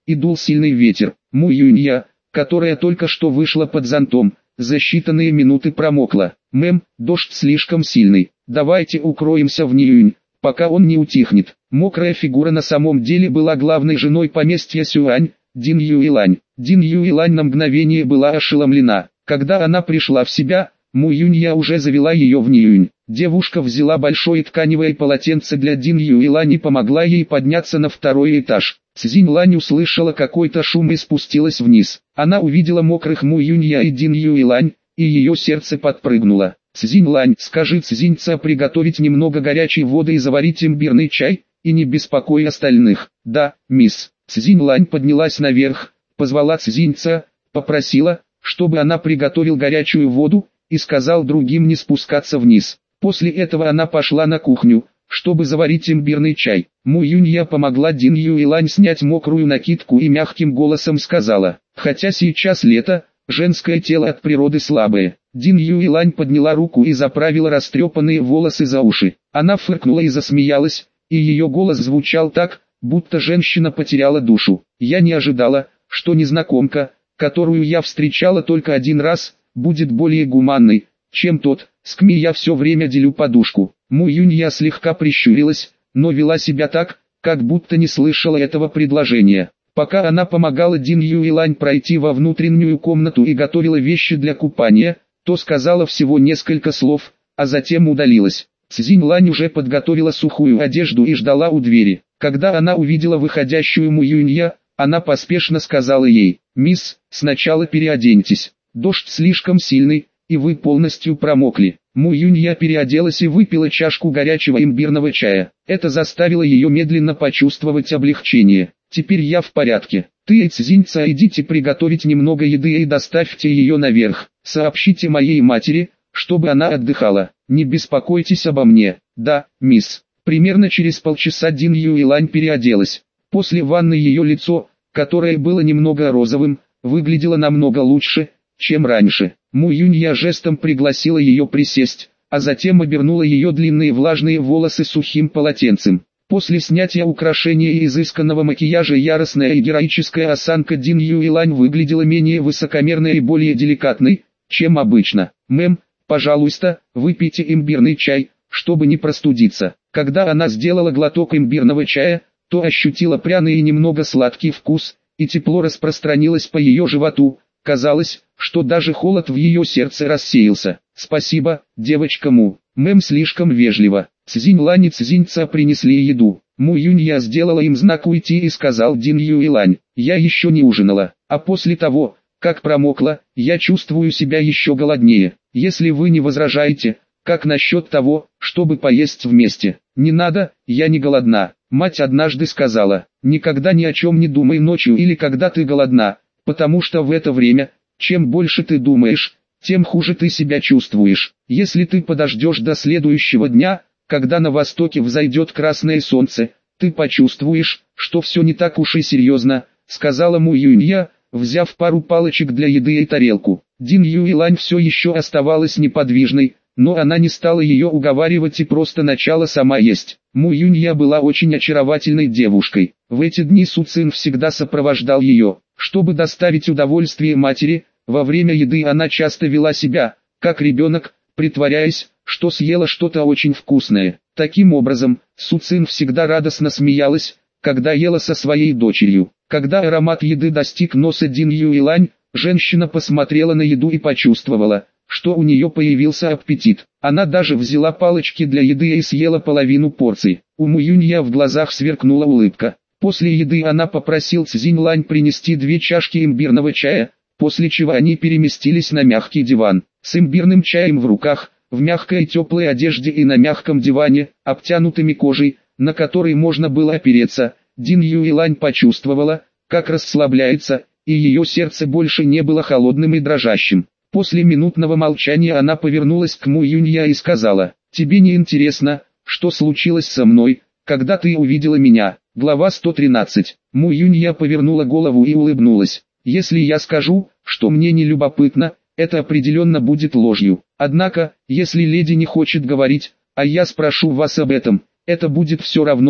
Speaker 1: и дул сильный ветер. Му Юнья, которая только что вышла под зонтом, за считанные минуты промокла. «Мэм, дождь слишком сильный, давайте укроемся в Ниюнь, пока он не утихнет». Мокрая фигура на самом деле была главной женой поместья Сюань, Дин Юйлань. Дин Юйлань на мгновение была ошеломлена. Когда она пришла в себя, Му Юнья уже завела ее в Ниюнь. Девушка взяла большое тканевое полотенце для Дин Юйлань и помогла ей подняться на второй этаж. Цзинь Лань услышала какой-то шум и спустилась вниз. Она увидела мокрых Му Юнья и Дин Юйлань, и ее сердце подпрыгнуло. «Цзинь Лань, скажи Цзиньца приготовить немного горячей воды и заварить имбирный чай, и не беспокой остальных». «Да, мисс». Цзинь Лань поднялась наверх, позвала Цзиньца, попросила, чтобы она приготовил горячую воду, и сказал другим не спускаться вниз. После этого она пошла на кухню, чтобы заварить имбирный чай. Му Юнья помогла Дин Юйлань снять мокрую накидку и мягким голосом сказала: «Хотя сейчас лето, женское тело от природы слабое». Дин Юйлань подняла руку и заправила растрепанные волосы за уши. Она фыркнула и засмеялась, и ее голос звучал так, будто женщина потеряла душу. «Я не ожидала, что незнакомка, которую я встречала только один раз, будет более гуманной, чем тот, с кем я все время делю подушку». Му Юнья слегка прищурилась, но вела себя так, как будто не слышала этого предложения. Пока она помогала Дин Юйлань пройти во внутреннюю комнату и готовила вещи для купания, то сказала всего несколько слов, а затем удалилась. Цзинь Лань уже подготовила сухую одежду и ждала у двери. Когда она увидела выходящую Му Юнья, она поспешно сказала ей: «Мисс, сначала переоденьтесь. Дождь слишком сильный, и вы полностью промокли». Му Юнья переоделась и выпила чашку горячего имбирного чая. Это заставило ее медленно почувствовать облегчение. «Теперь я в порядке. Ты и Цзиньца идите приготовить немного еды и доставьте ее наверх. Сообщите моей матери, чтобы она отдыхала. Не беспокойтесь обо мне». «Да, мисс». Примерно через полчаса Дин Юйлань переоделась. После ванны ее лицо, которое было немного розовым, выглядело намного лучше, чем раньше. Му Юнья жестом пригласила ее присесть, а затем обернула ее длинные влажные волосы сухим полотенцем. После снятия украшения и изысканного макияжа яростная и героическая осанка Дин Юйлань выглядела менее высокомерной и более деликатной, чем обычно. «Мэм, пожалуйста, выпейте имбирный чай, чтобы не простудиться». Когда она сделала глоток имбирного чая, то ощутила пряный и немного сладкий вкус, и тепло распространилось по ее животу. Казалось, что даже холод в ее сердце рассеялся. «Спасибо, девочка Му». Мэм слишком вежливо. Цзинь Лань и Цзиньца принесли еду. Му Юнья сделала им знак уйти и сказал Дин Юйлань: «Я еще не ужинала, а после того, как промокла, я чувствую себя еще голоднее. Если вы не возражаете, как насчет того, чтобы поесть вместе?» «Не надо, я не голодна». Мать однажды сказала: «Никогда ни о чем не думай ночью или когда ты голодна, потому что в это время, чем больше ты думаешь, тем хуже ты себя чувствуешь. Если ты подождешь до следующего дня, когда на востоке взойдет красное солнце, ты почувствуешь, что все не так уж и серьезно», сказала Му Юнья, взяв пару палочек для еды и тарелку. Дин Юйлань все еще оставалась неподвижной, но она не стала ее уговаривать и просто начала сама есть. Му Юнья была очень очаровательной девушкой. В эти дни Су Цин всегда сопровождал ее. Чтобы доставить удовольствие матери, во время еды она часто вела себя, как ребенок, притворяясь, что съела что-то очень вкусное. Таким образом, Су Цин всегда радостно смеялась, когда ела со своей дочерью. Когда аромат еды достиг носа Дин Юйлань, женщина посмотрела на еду и почувствовала, что у нее появился аппетит. Она даже взяла палочки для еды и съела половину порции. У Му Юнья в глазах сверкнула улыбка. После еды она попросила Цзинь Лань принести 2 чашки имбирного чая, после чего они переместились на мягкий диван. С имбирным чаем в руках, в мягкой и теплой одежде и на мягком диване, обтянутыми кожей, на которой можно было опереться, Дин Юйлань почувствовала, как расслабляется, и ее сердце больше не было холодным и дрожащим. После минутного молчания она повернулась к Му Юнья и сказала: «Тебе не интересно, что случилось со мной, когда ты увидела меня?» Глава 113. Му Юнья повернула голову и улыбнулась. «Если я скажу, что мне не любопытно, это определенно будет ложью. Однако, если леди не хочет говорить, а я спрошу вас об этом, это будет все равно,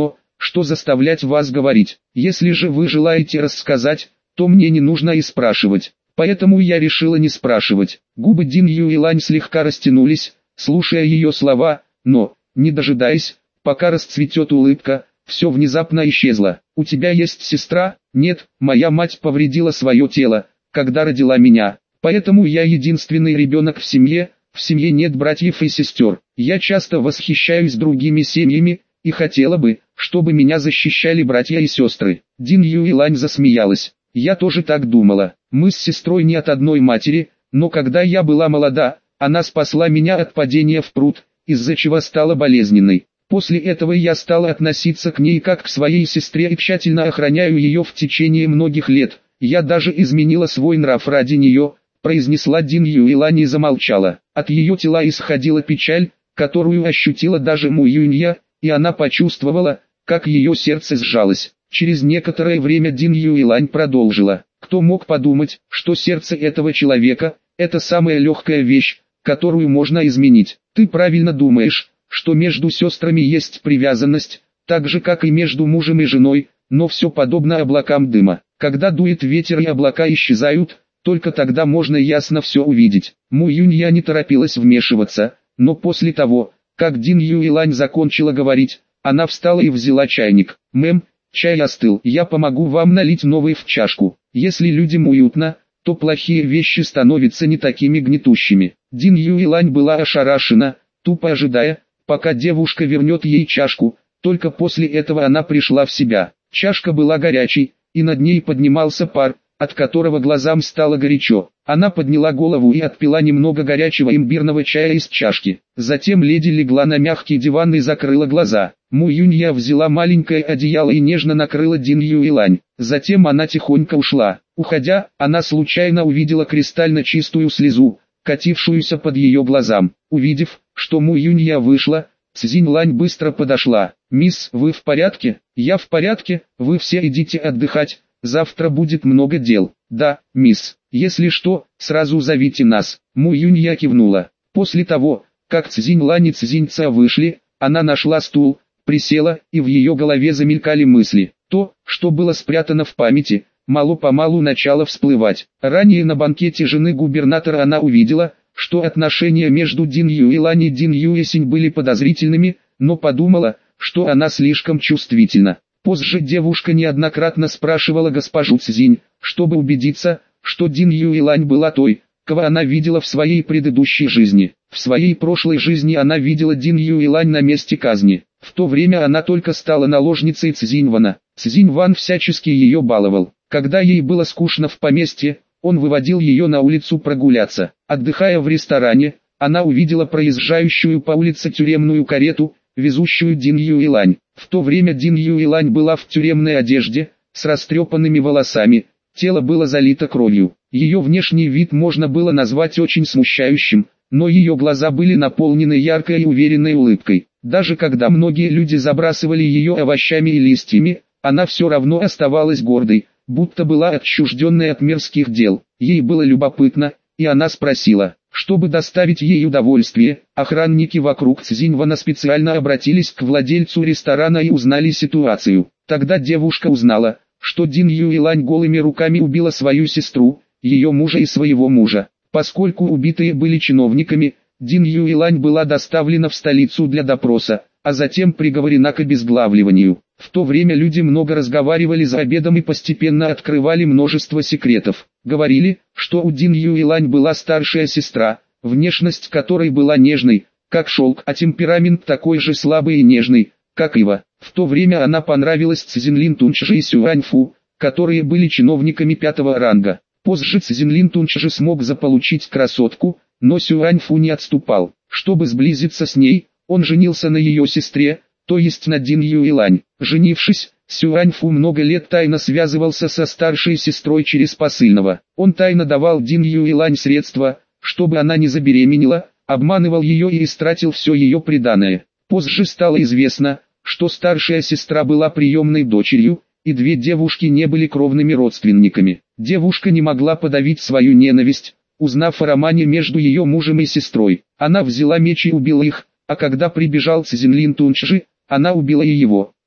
Speaker 1: что заставлять вас говорить. Если же вы желаете рассказать, то мне не нужно и спрашивать. Поэтому я решила не спрашивать. Губы Дин Юэлань слегка растянулись, слушая ее слова, но, не дожидаясь, пока расцветет улыбка, все внезапно исчезло. «У тебя есть сестра?» «Нет, моя мать повредила свое тело, когда родила меня, поэтому я единственный ребенок в семье нет братьев и сестер. Я часто восхищаюсь другими семьями, и хотела бы, чтобы меня защищали братья и сестры». Дин Юэлань засмеялась. «Я тоже так думала. Мы с сестрой не от одной матери, но когда я была молода, она спасла меня от падения в пруд, из-за чего стала болезненной. После этого я стала относиться к ней как к своей сестре и тщательно охраняю ее в течение многих лет. Я даже изменила свой нрав ради нее», произнесла Дин Юэлань и замолчала. От ее тела исходила печаль, которую ощутила даже Му Юнья, и она почувствовала, как ее сердце сжалось. Через некоторое время Дин Юэлань продолжила. «Кто мог подумать, что сердце этого человека – это самая легкая вещь, которую можно изменить. Ты правильно думаешь, что между сестрами есть привязанность, так же как и между мужем и женой, но все подобно облакам дыма. Когда дует ветер и облака исчезают, только тогда можно ясно все увидеть». Му Юнья не торопилась вмешиваться, но после того, как Дин Юэлань закончила говорить, она встала и взяла чайник. «Мэм, чай остыл. Я помогу вам налить новый в чашку. Если людям уютно, то плохие вещи становятся не такими гнетущими». Дин Юэлань была ошарашена, тупо ожидая, пока девушка вернет ей чашку. Только после этого она пришла в себя. Чашка была горячей, и над ней поднимался пар, от которого глазам стало горячо. Она подняла голову и отпила немного горячего имбирного чая из чашки. Затем леди легла на мягкий диван и закрыла глаза. Му Юнья взяла маленькое одеяло и нежно накрыла Дин Юэлань. Затем она тихонько ушла. Уходя, она случайно увидела кристально чистую слезу, катившуюся под ее глазам. Увидев, что Му Юнья вышла, Цзинь Лань быстро подошла. «Мисс, вы в порядке?» «Я в порядке, вы все идите отдыхать. Завтра будет много дел». «Да, мисс. Если что, сразу зовите нас». Му Юнья кивнула. После того, как Цзинь Лань и Цзинь Ца вышли, она нашла стул, присела, и в ее голове замелькали мысли. То, что было спрятано в памяти, мало-помалу начало всплывать. Ранее на банкете жены губернатора она увидела, что отношения между Дин Юэлань и Дин Юэсинь были подозрительными, но подумала, что она слишком чувствительна. Позже девушка неоднократно спрашивала госпожу Цзинь, чтобы убедиться, что Дин Юэлань была той, кого она видела в своей предыдущей жизни. В своей прошлой жизни она видела Дин Юэлань на месте казни. В то время она только стала наложницей Цзиньвана. Цзиньван всячески ее баловал. Когда ей было скучно в поместье, он выводил ее на улицу прогуляться. Отдыхая в ресторане, она увидела проезжающую по улице тюремную карету, везущую Дин Юэлань. В то время Дин Юэлань была в тюремной одежде, с растрепанными волосами, тело было залито кровью. Ее внешний вид можно было назвать очень смущающим, но ее глаза были наполнены яркой и уверенной улыбкой. Даже когда многие люди забрасывали ее овощами и листьями, она все равно оставалась гордой, будто была отчужденной от мирских дел. Ей было любопытно, и она спросила, чтобы доставить ей удовольствие. Охранники вокруг Цзиньвана специально обратились к владельцу ресторана и узнали ситуацию. Тогда девушка узнала, что Дин Юэлань голыми руками убила свою сестру, ее мужа и своего мужа. Поскольку убитые были чиновниками, Дин Юэлань была доставлена в столицу для допроса, а затем приговорена к обезглавливанию. В то время люди много разговаривали за обедом и постепенно открывали множество секретов. Говорили, что у Дин Юэлань была старшая сестра, внешность которой была нежной, как шелк, а темперамент такой же слабый и нежный, как ива. В то время она понравилась Цзинлин Тунчжи и Сюаньфу, которые были чиновниками 5-го ранга. Позже Цзинлин Тунчжи смог заполучить красотку, но Сюаньфу не отступал. Чтобы сблизиться с ней, он женился на ее сестре, то есть на Дин Юэлань. Женившись, Сюаньфу много лет тайно связывался со старшей сестрой через посыльного. Он тайно давал Дин Юэлань средства, чтобы она не забеременела, обманывал ее и истратил все ее приданое. Позже стало известно, что старшая сестра была приемной дочерью, и две девушки не были кровными родственниками. Девушка не могла подавить свою ненависть, узнав о романе между ее мужем и сестрой. Она взяла меч и убила их, а когда прибежал Цзинлин Тунчжи, она убила и его.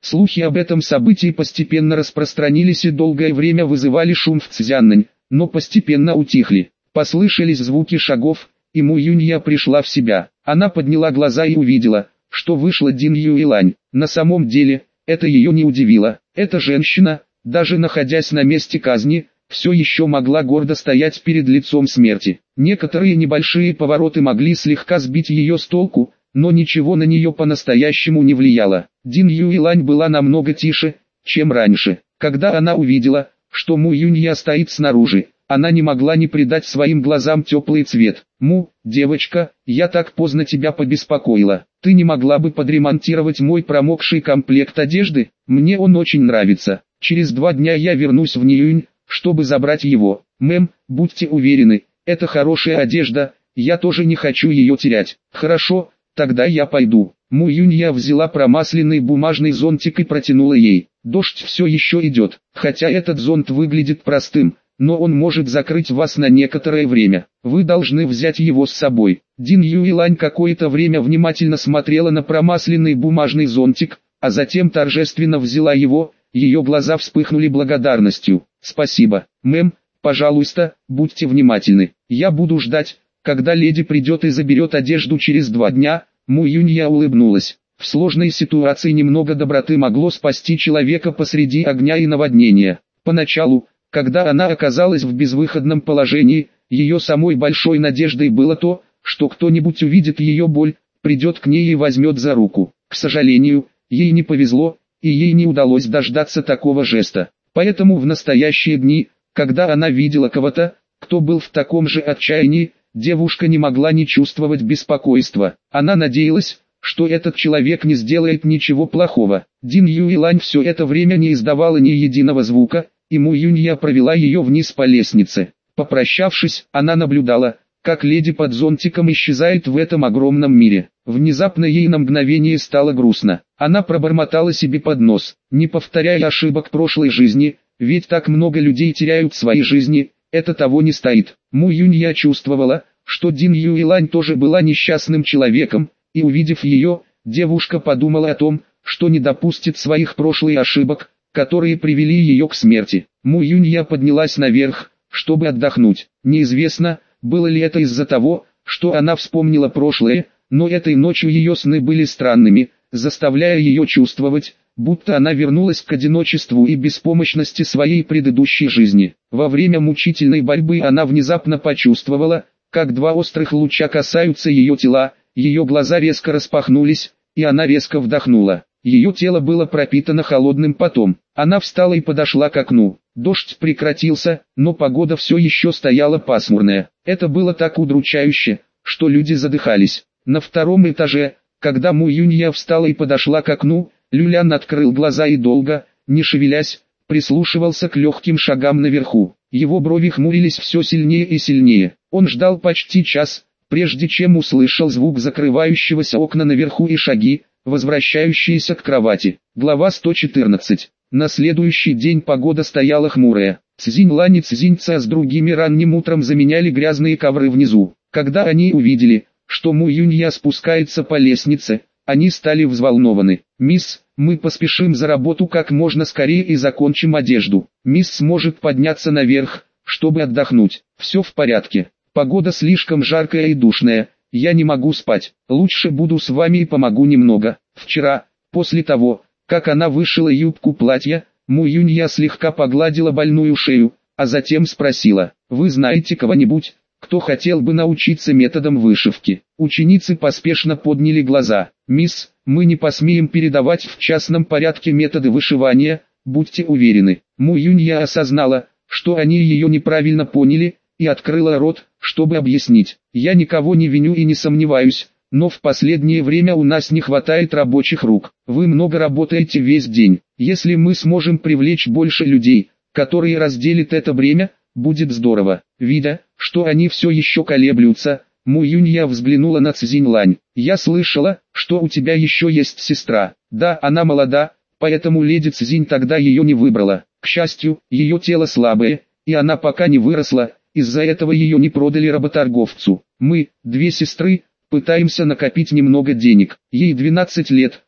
Speaker 1: Слухи об этом событии постепенно распространились и долгое время вызывали шум в Цзяннань, но постепенно утихли. Послышались звуки шагов, и Му Юнья пришла в себя. Она подняла глаза и увидела, что вышла Дин Юйлань. На самом деле, это ее не удивило. Эта женщина, даже находясь на месте казни, все еще могла гордо стоять перед лицом смерти. Некоторые небольшие повороты могли слегка сбить ее с толку, но ничего на нее по-настоящему не влияло. Дин Юйлань была намного тише, чем раньше. Когда она увидела, что Му Юнья стоит снаружи, она не могла не придать своим глазам теплый цвет. «Му, девочка, я так поздно тебя побеспокоила. Ты не могла бы подремонтировать мой промокший комплект одежды? Мне он очень нравится. Через 2 дня я вернусь в Ниюнь, чтобы забрать его. Мэм, будьте уверены, это хорошая одежда, я тоже не хочу ее терять». «Хорошо, тогда я пойду». Му Юнья взяла промасленный бумажный зонтик и протянула ей. «Дождь все еще идет, хотя этот зонт выглядит простым, но он может закрыть вас на некоторое время. Вы должны взять его с собой». Дин Юйлань какое-то время внимательно смотрела на промасленный бумажный зонтик, а затем торжественно взяла его. Ее глаза вспыхнули благодарностью. «Спасибо, мэм, пожалуйста, будьте внимательны. Я буду ждать, когда леди придет и заберет одежду через 2 дня». Му Юнья улыбнулась. В сложной ситуации немного доброты могло спасти человека посреди огня и наводнения. Поначалу, когда она оказалась в безвыходном положении, ее самой большой надеждой было то, что кто-нибудь увидит ее боль, придет к ней и возьмет за руку. К сожалению, ей не повезло, и ей не удалось дождаться такого жеста. Поэтому в настоящие дни, когда она видела кого-то, кто был в таком же отчаянии, девушка не могла не чувствовать беспокойства. Она надеялась, что этот человек не сделает ничего плохого. Дин Юйлань все это время не издавала ни единого звука, и Му Юнья провела ее вниз по лестнице. Попрощавшись, она наблюдала, как леди под зонтиком исчезает в этом огромном мире. Внезапно ей на мгновение стало грустно. Она пробормотала себе под нос, не повторяя ошибок прошлой жизни, ведь так много людей теряют свои жизни, это того не стоит. Му Юнья чувствовала, что Дин Юйлань тоже была несчастным человеком, и увидев ее, девушка подумала о том, что не допустит своих прошлых ошибок, которые привели ее к смерти. Му Юнья поднялась наверх, чтобы отдохнуть. Неизвестно, было ли это из-за того, что она вспомнила прошлое, но этой ночью ее сны были странными, заставляя ее чувствовать, будто она вернулась к одиночеству и беспомощности своей предыдущей жизни. Во время мучительной борьбы она внезапно почувствовала, как 2 острых луча касаются ее тела, ее глаза резко распахнулись, и она резко вдохнула. Ее тело было пропитано холодным потом. Она встала и подошла к окну. Дождь прекратился, но погода все еще стояла пасмурная. Это было так удручающе, что люди задыхались. На 2-м этаже, когда Му Юнья встала и подошла к окну, Люлян открыл глаза и долго, не шевелясь, прислушивался к легким шагам наверху. Его брови хмурились все сильнее и сильнее. Он ждал почти час, прежде чем услышал звук закрывающегося окна наверху и шаги, возвращающиеся к кровати. Глава 114. На следующий день погода стояла хмурая. Цзиньлань и Цзиньца с другими ранним утром заменяли грязные ковры внизу. Когда они увидели, что Му Юнья спускается по лестнице, они стали взволнованы. «Мисс, мы поспешим за работу как можно скорее и закончим одежду. Мисс сможет подняться наверх, чтобы отдохнуть. Все в порядке. Погода слишком жаркая и душная. Я не могу спать. Лучше буду с вами и помогу немного». Вчера, после того, как она вышила юбку платья, Му Юнья слегка погладила больную шею, а затем спросила: «Вы знаете кого-нибудь, кто хотел бы научиться методам вышивки?» Ученицы поспешно подняли глаза. «Мисс, мы не посмеем передавать в частном порядке методы вышивания, будьте уверены». Му Юнья осознала, что они ее неправильно поняли, и открыла рот, чтобы объяснить. «Я никого не виню и не сомневаюсь, но в последнее время у нас не хватает рабочих рук. Вы много работаете весь день. Если мы сможем привлечь больше людей, которые разделят это бремя, будет здорово». Видя, что они все еще колеблются, Му Юнья взглянула на Цзиньлань. «Я слышала, что у тебя еще есть сестра. Да, она молода, поэтому леди Цзинь тогда ее не выбрала. К счастью, ее тело слабое, и она пока не выросла, из-за этого ее не продали работорговцу. Мы, 2 сестры, пытаемся накопить немного денег. Ей 12 лет,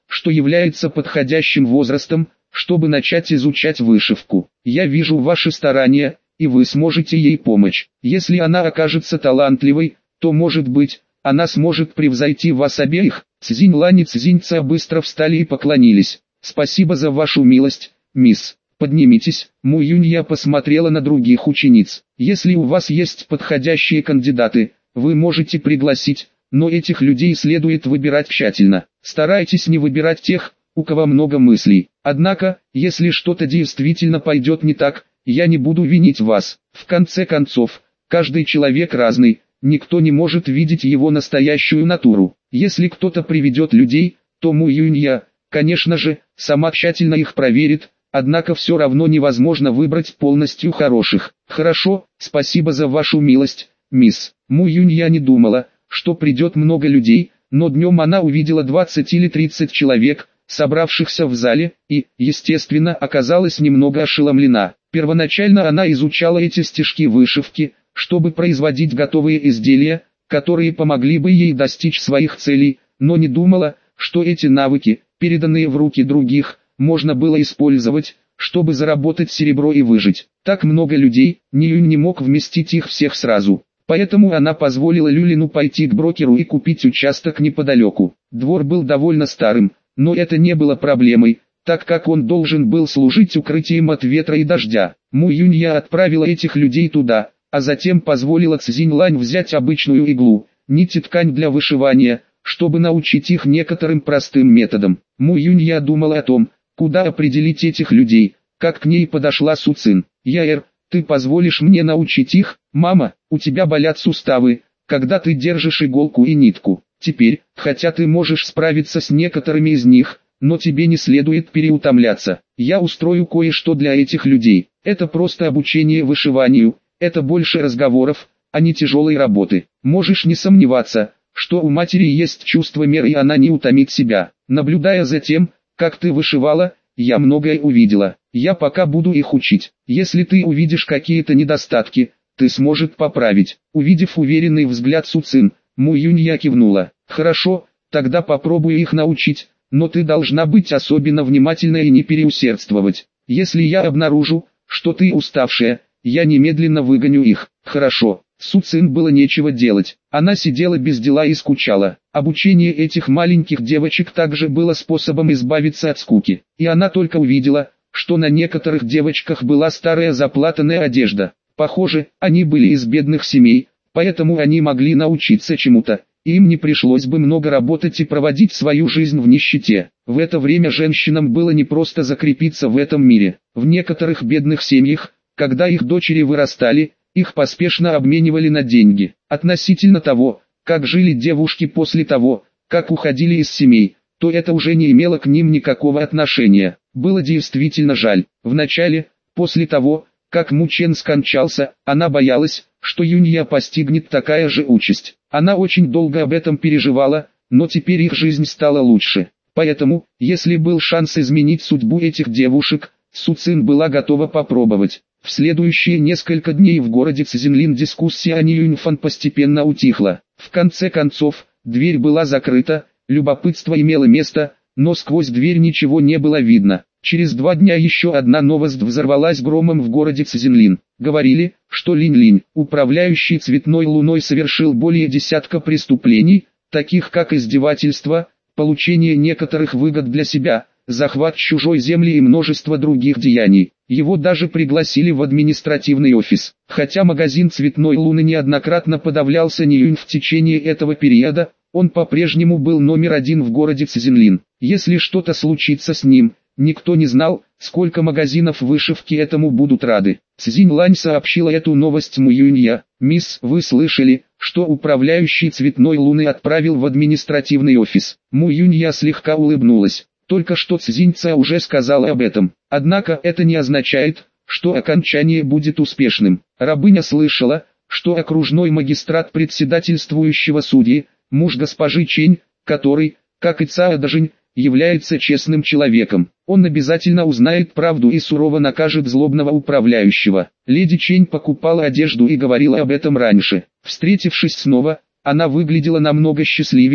Speaker 1: что является подходящим возрастом, чтобы начать изучать вышивку. Я вижу ваши старания, и вы сможете ей помочь. Если она окажется талантливой, то, может быть, она сможет превзойти вас обеих. Цзиньлань и Цзиньца быстро встали и поклонились. Спасибо за вашу милость, мисс. Поднимитесь. Му Юнья посмотрела на других учениц. Если у вас есть подходящие кандидаты, вы можете пригласить, но этих людей следует выбирать тщательно. Старайтесь не выбирать тех, у кого много мыслей. Однако, если что-то действительно пойдет не так, я не буду винить вас. В конце концов, каждый человек разный, никто не может видеть его настоящую натуру. Если кто-то приведет людей, то Му Юнья, конечно же, сама тщательно их проверит, однако все равно невозможно выбрать полностью хороших. Хорошо, спасибо за вашу милость, мисс. Му Юнья не думала, что придет много людей, но днем она увидела 20 или 30 человек, собравшихся в зале, и, естественно, оказалась немного ошеломлена. Первоначально она изучала эти стежки вышивки, чтобы производить готовые изделия, которые помогли бы ей достичь своих целей, но не думала, что эти навыки, переданные в руки других, можно было использовать, чтобы заработать серебро и выжить. Так много людей, Ниюнь не мог вместить их всех сразу. Поэтому она позволила Люлину пойти к брокеру и купить участок неподалеку. Двор был довольно старым, но это не было проблемой, так как он должен был служить укрытием от ветра и дождя. Му Юнья отправила этих людей туда, а затем позволила Цзиньлань взять обычную иглу, нить и ткань для вышивания, чтобы научить их некоторым простым методам. Му Юнья думала о том, куда определить этих людей, как к ней подошла Су Цин. «Яэр, ты позволишь мне научить их? Мама, у тебя болят суставы, когда ты держишь иголку и нитку. Теперь, хотя ты можешь справиться с некоторыми из них, но тебе не следует переутомляться. Я устрою кое-что для этих людей. Это просто обучение вышиванию, это больше разговоров, а не тяжелой работы. Можешь не сомневаться, что у матери есть чувство меры и она не утомит себя. Наблюдая за тем, как ты вышивала, я многое увидела. Я пока буду их учить. Если ты увидишь какие-то недостатки, ты сможешь поправить». Увидев уверенный взгляд Су Цин, Му Юнья кивнула. «Хорошо, тогда попробую их научить, но ты должна быть особенно внимательна и не переусердствовать. Если я обнаружу, что ты уставшая, я немедленно выгоню их». «Хорошо». Су Цин было нечего делать. Она сидела без дела и скучала. Обучение этих маленьких девочек также было способом избавиться от скуки. И она только увидела, что на некоторых девочках была старая заплатанная одежда. Похоже, они были из бедных семей, поэтому они могли научиться чему-то. Им не пришлось бы много работать и проводить свою жизнь в нищете. В это время женщинам было непросто закрепиться в этом мире. В некоторых бедных семьях, когда их дочери вырастали, их поспешно обменивали на деньги. Относительно того, как жили девушки после того, как уходили из семей, то это уже не имело к ним никакого отношения. Было действительно жаль. Вначале, после того, как Му Чен скончался, она боялась, что Юнья постигнет такая же участь. Она очень долго об этом переживала, но теперь их жизнь стала лучше. Поэтому, если был шанс изменить судьбу этих девушек, Су Цин была готова попробовать. В следующие несколько дней в городе Цзинлин дискуссия о Ниюньфан постепенно утихла. В конце концов, дверь была закрыта, любопытство имело место, но сквозь дверь ничего не было видно. Через 2 дня еще одна новость взорвалась громом в городе Цзинлин. Говорили, что Линь-Линь, управляющий цветной луной, совершил более десятка преступлений, таких как издевательство, получение некоторых выгод для себя, захват чужой земли и множество других деяний. Его даже пригласили в административный офис. Хотя магазин цветной луны неоднократно подавлялся Ниюнь в течение этого периода, он по-прежнему был номер 1 в городе Цзинлин. Если что-то случится с ним, никто не знал, сколько магазинов вышивки этому будут рады. Цзиньлань сообщила эту новость Му Юнья. «Мисс, вы слышали, что управляющий цветной луны отправил в административный офис?» Му Юнья слегка улыбнулась. Только что Цзиньца уже сказала об этом. Однако это не означает, что окончание будет успешным. Рабыня слышала, что окружной магистрат председательствующего судьи, муж госпожи Чень, который, как и Цао Дажинь, является честным человеком. Он обязательно узнает правду и сурово накажет злобного управляющего. Леди Чень покупала одежду и говорила об этом раньше. Встретившись снова, она выглядела намного счастливее,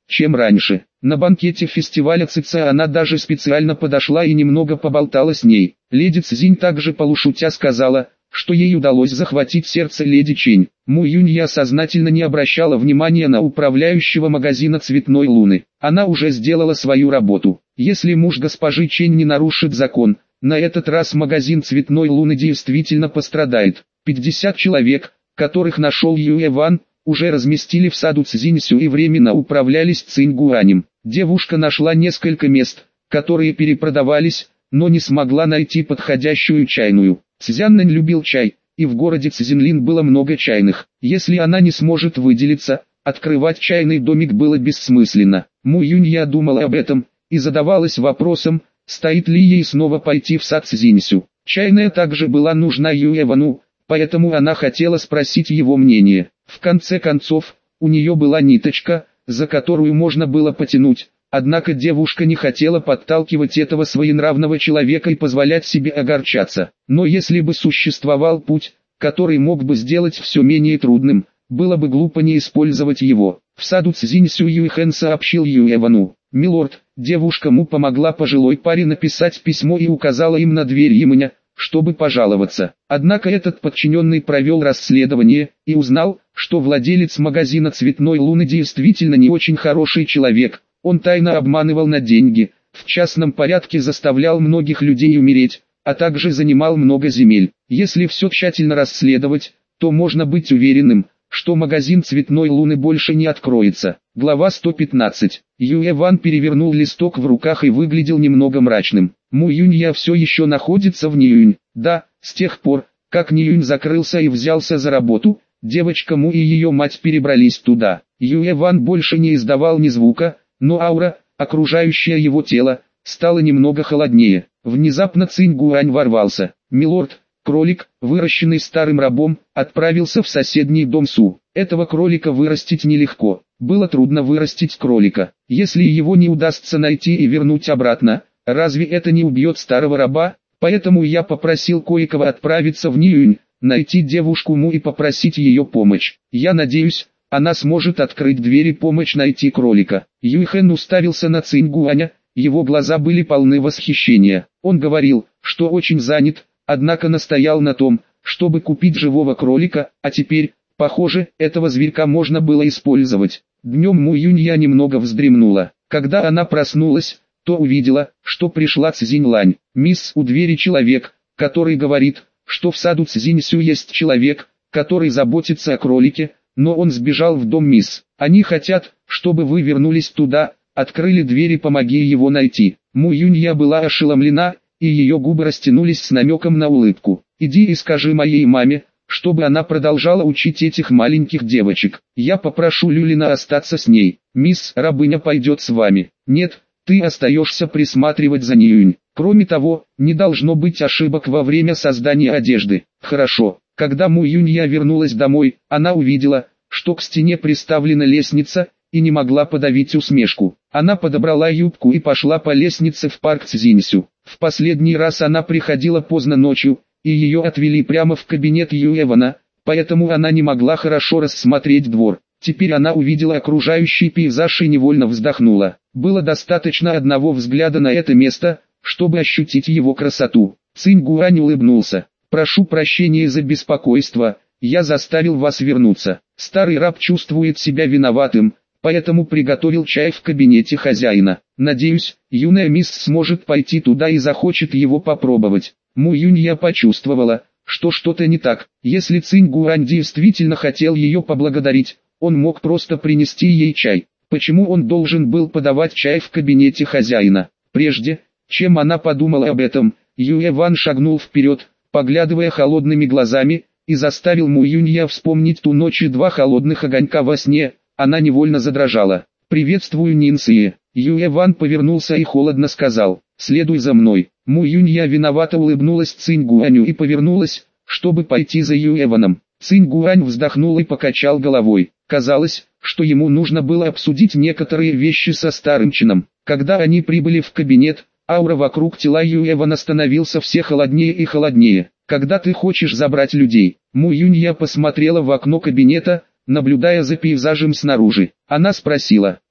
Speaker 1: чем раньше. На банкете фестиваля ЦЦ она даже специально подошла и немного поболтала с ней. Леди Цзинь также полушутя сказала, что ей удалось захватить сердце леди Чень. Му Юнья сознательно не обращала внимания на управляющего магазина цветной луны. Она уже сделала свою работу. Если муж госпожи Чень не нарушит закон, на этот раз магазин цветной луны действительно пострадает. 50 человек, которых нашел Юэ Ван, уже разместили в саду Цзиньсю и временно управлялись Цингуанем. Девушка нашла несколько мест, которые перепродавались, но не смогла найти подходящую чайную. Цзяннань любил чай, и в городе Цзинлин было много чайных. Если она не сможет выделиться, открывать чайный домик было бессмысленно. Му Юнья думала об этом, и задавалась вопросом, стоит ли ей снова пойти в сад Цзиньсю. Чайная также была нужна Юэ Вану, поэтому она хотела спросить его мнение. В конце концов, у нее была ниточка, за которую можно было потянуть, однако девушка не хотела подталкивать этого своенравного человека и позволять себе огорчаться. Но если бы существовал путь, который мог бы сделать все менее трудным, было бы глупо не использовать его. В саду Цзиньсю Юйхэн сообщил Юэ Вану: «Милорд, девушка Му помогла пожилой паре написать письмо и указала им на дверь Ямэня, чтобы пожаловаться. Однако этот подчиненный провел расследование и узнал, что владелец магазина цветной луны действительно не очень хороший человек. Он тайно обманывал на деньги, в частном порядке заставлял многих людей умереть, а также занимал много земель. Если все тщательно расследовать, то можно быть уверенным, что магазин цветной луны больше не откроется». Глава 115. Юэ Ван перевернул листок в руках и выглядел немного мрачным. Му Юнья все еще находится в Ниюнь. Да, с тех пор, как Ниюнь закрылся и взялся за работу, девочка Му и ее мать перебрались туда. Юэ Ван больше не издавал ни звука, но аура, окружающая его тело, стала немного холоднее. Внезапно Цингуань ворвался. «Милорд, кролик, выращенный старым рабом, отправился в соседний дом Су. Этого кролика вырастить нелегко. Было трудно вырастить кролика. Если его не удастся найти и вернуть обратно, разве это не убьет старого раба? Поэтому я попросил кое-кого отправиться в Ниюнь, найти девушку Му и попросить ее помощь. Я надеюсь, она сможет открыть дверь и помочь найти кролика». Юйхэн уставился на Цингуаня, его глаза были полны восхищения. Он говорил, что очень занят, однако настоял на том, чтобы купить живого кролика, а теперь, похоже, этого зверька можно было использовать. Днем Му Юнья немного вздремнула. Когда она проснулась, то увидела, что пришла Цзиньлань. «Мисс, у двери человек, который говорит, что в саду Цзиньсю есть человек, который заботится о кролике, но он сбежал в дом мисс. Они хотят, чтобы вы вернулись туда, открыли дверь и помоги его найти». Му Юнья была ошеломлена, и ее губы растянулись с намеком на улыбку. «Иди и скажи моей маме, чтобы она продолжала учить этих маленьких девочек. Я попрошу Люлина остаться с ней. Мисс Рабыня пойдет с вами». «Нет, ты остаешься присматривать за Ниюнь. Кроме того, не должно быть ошибок во время создания одежды». «Хорошо». Когда Му Юнья вернулась домой, она увидела, что к стене приставлена лестница, и не могла подавить усмешку. Она подобрала юбку и пошла по лестнице в парк Цзиньсю. В последний раз она приходила поздно ночью, и ее отвели прямо в кабинет Юэ Вана, поэтому она не могла хорошо рассмотреть двор. Теперь она увидела окружающий пейзаж и невольно вздохнула. Было достаточно одного взгляда на это место, чтобы ощутить его красоту. Цингуань улыбнулся. «Прошу прощения за беспокойство, я заставил вас вернуться. Старый раб чувствует себя виноватым, поэтому приготовил чай в кабинете хозяина. Надеюсь, юная мисс сможет пойти туда и захочет его попробовать». Му Юнья почувствовала, что что-то не так. Если Цингуань действительно хотел ее поблагодарить, он мог просто принести ей чай. Почему он должен был подавать чай в кабинете хозяина? Прежде, чем она подумала об этом, Юэ Ван шагнул вперед, поглядывая холодными глазами, и заставил Му Юнья вспомнить ту ночь и два холодных огонька во сне. Она невольно задрожала. «Приветствую, Нинсие». Юэ Ван повернулся и холодно сказал: «Следуй за мной». Му Юнья виновато улыбнулась Цингуаню и повернулась, чтобы пойти за Юэ Ваном. Цингуань вздохнул и покачал головой. Казалось, что ему нужно было обсудить некоторые вещи со старым чином. Когда они прибыли в кабинет, аура вокруг тела Юэ Вана становился все холоднее и холоднее. «Когда ты хочешь забрать людей?» Му Юнья посмотрела в окно кабинета, наблюдая за пейзажем снаружи. Она спросила: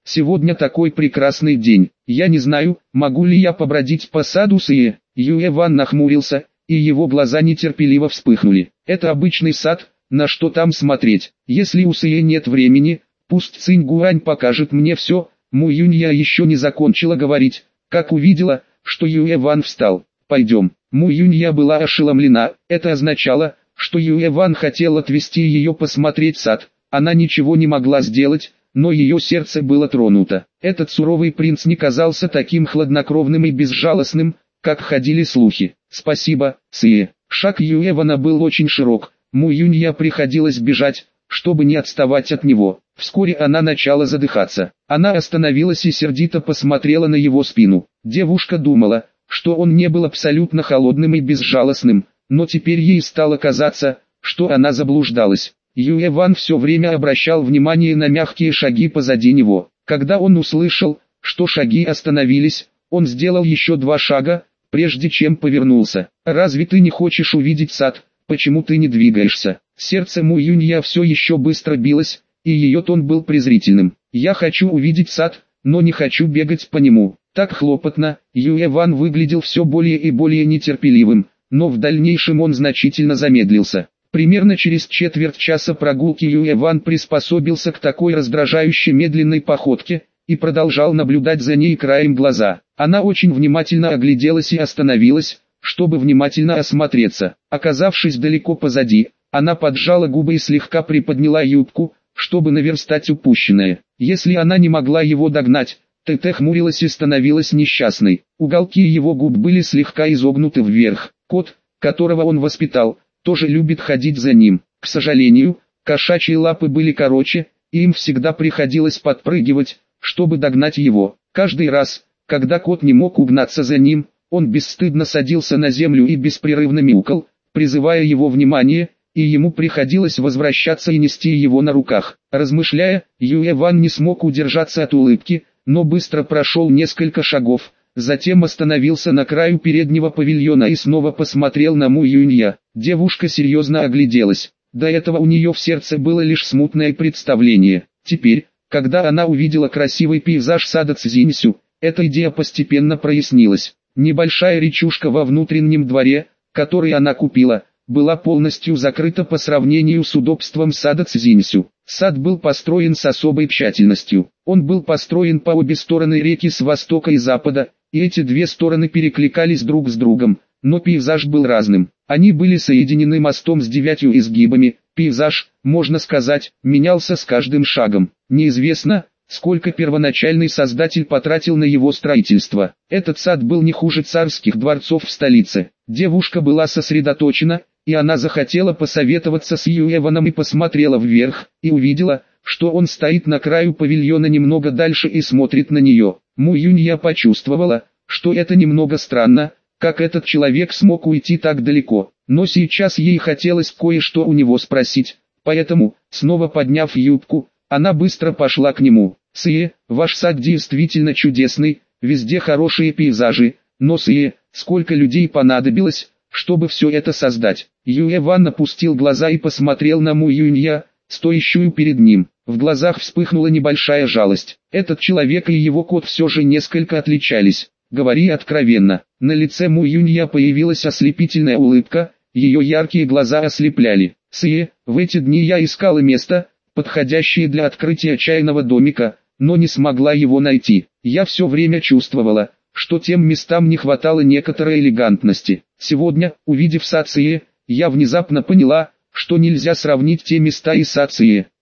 Speaker 1: Сегодня такой прекрасный день. Я не знаю, могу ли я побродить по саду Сие. Юэ Ван нахмурился, и его глаза нетерпеливо вспыхнули. Это обычный сад, на что там смотреть? Если у Сие нет времени, пусть Цинь Гуань покажет мне все. Му Юнья еще не закончила говорить, как увидела, что Юэ Ван встал. Пойдем. Му Юнья была ошеломлена, это означало, что Юэ Ван хотел отвезти ее посмотреть сад. Она ничего не могла сделать, но ее сердце было тронуто. Этот суровый принц не казался таким хладнокровным и безжалостным, как ходили слухи. Спасибо, Сие. Шаг Юэ Вана был очень широк, Му Юнья приходилось бежать, чтобы не отставать от него. Вскоре она начала задыхаться. Она остановилась и сердито посмотрела на его спину. Девушка думала, что он не был абсолютно холодным и безжалостным, но теперь ей стало казаться, что она заблуждалась. Юэ Ван все время обращал внимание на мягкие шаги позади него. Когда он услышал, что шаги остановились, он сделал еще 2 шага, прежде чем повернулся. «Разве ты не хочешь увидеть сад? Почему ты не двигаешься?» Сердце Му Юнья все еще быстро билось, и ее тон был презрительным. «Я хочу увидеть сад, но не хочу бегать по нему. Так хлопотно». Юэ Ван выглядел все более и более нетерпеливым, но в дальнейшем он значительно замедлился. Примерно через четверть часа прогулки Юэ Ван приспособился к такой раздражающей медленной походке, и продолжал наблюдать за ней краем глаза. Она очень внимательно огляделась и остановилась, чтобы внимательно осмотреться. Оказавшись далеко позади, она поджала губы и слегка приподняла юбку, чтобы наверстать упущенное. Если она не могла его догнать, Тэте хмурилась и становилась несчастной. Уголки его губ были слегка изогнуты вверх. Кот, которого он воспитал, тоже любит ходить за ним. К сожалению, кошачьи лапы были короче, и им всегда приходилось подпрыгивать, чтобы догнать его. Каждый раз, когда кот не мог угнаться за ним, он бесстыдно садился на землю и беспрерывно мяукал, призывая его внимание, и ему приходилось возвращаться и нести его на руках. Размышляя, Юэ Ван не смог удержаться от улыбки, но быстро прошел несколько шагов, затем остановился на краю переднего павильона и снова посмотрел на Му Юнья. Девушка серьезно огляделась. До этого у нее в сердце было лишь смутное представление. Теперь, когда она увидела красивый пейзаж сада Цзиньсю, эта идея постепенно прояснилась. Небольшая речушка во внутреннем дворе, который она купила, была полностью закрыта по сравнению с удобством сада Цзиньсю. Сад был построен с особой тщательностью. Он был построен по обе стороны реки с востока и запада, и эти 2 стороны перекликались друг с другом, но пейзаж был разным. Они были соединены мостом с 9 изгибами. Пейзаж, можно сказать, менялся с каждым шагом. Неизвестно, сколько первоначальный создатель потратил на его строительство. Этот сад был не хуже царских дворцов в столице. Девушка была сосредоточена, и она захотела посоветоваться с Юэ Ваном и посмотрела вверх, и увидела, что он стоит на краю павильона немного дальше и смотрит на нее. Му Юнья почувствовала, что это немного странно, как этот человек смог уйти так далеко, но сейчас ей хотелось кое-что у него спросить, поэтому, снова подняв юбку, она быстро пошла к нему. «Сие, ваш сад действительно чудесный, везде хорошие пейзажи, но Сие, сколько людей понадобилось, чтобы все это создать?» Юэ Ван опустил глаза и посмотрел на Му Юнья, стоящую перед ним. В глазах вспыхнула небольшая жалость. Этот человек и его кот все же несколько отличались. «Говори откровенно». На лице Му Юнья появилась ослепительная улыбка, ее яркие глаза ослепляли. «Сие, в эти дни я искала место, подходящее для открытия чайного домика, но не смогла его найти. Я все время чувствовала, что тем местам не хватало некоторой элегантности. Сегодня, увидев сад Сие, я внезапно поняла, что нельзя сравнить те места и сад Сие.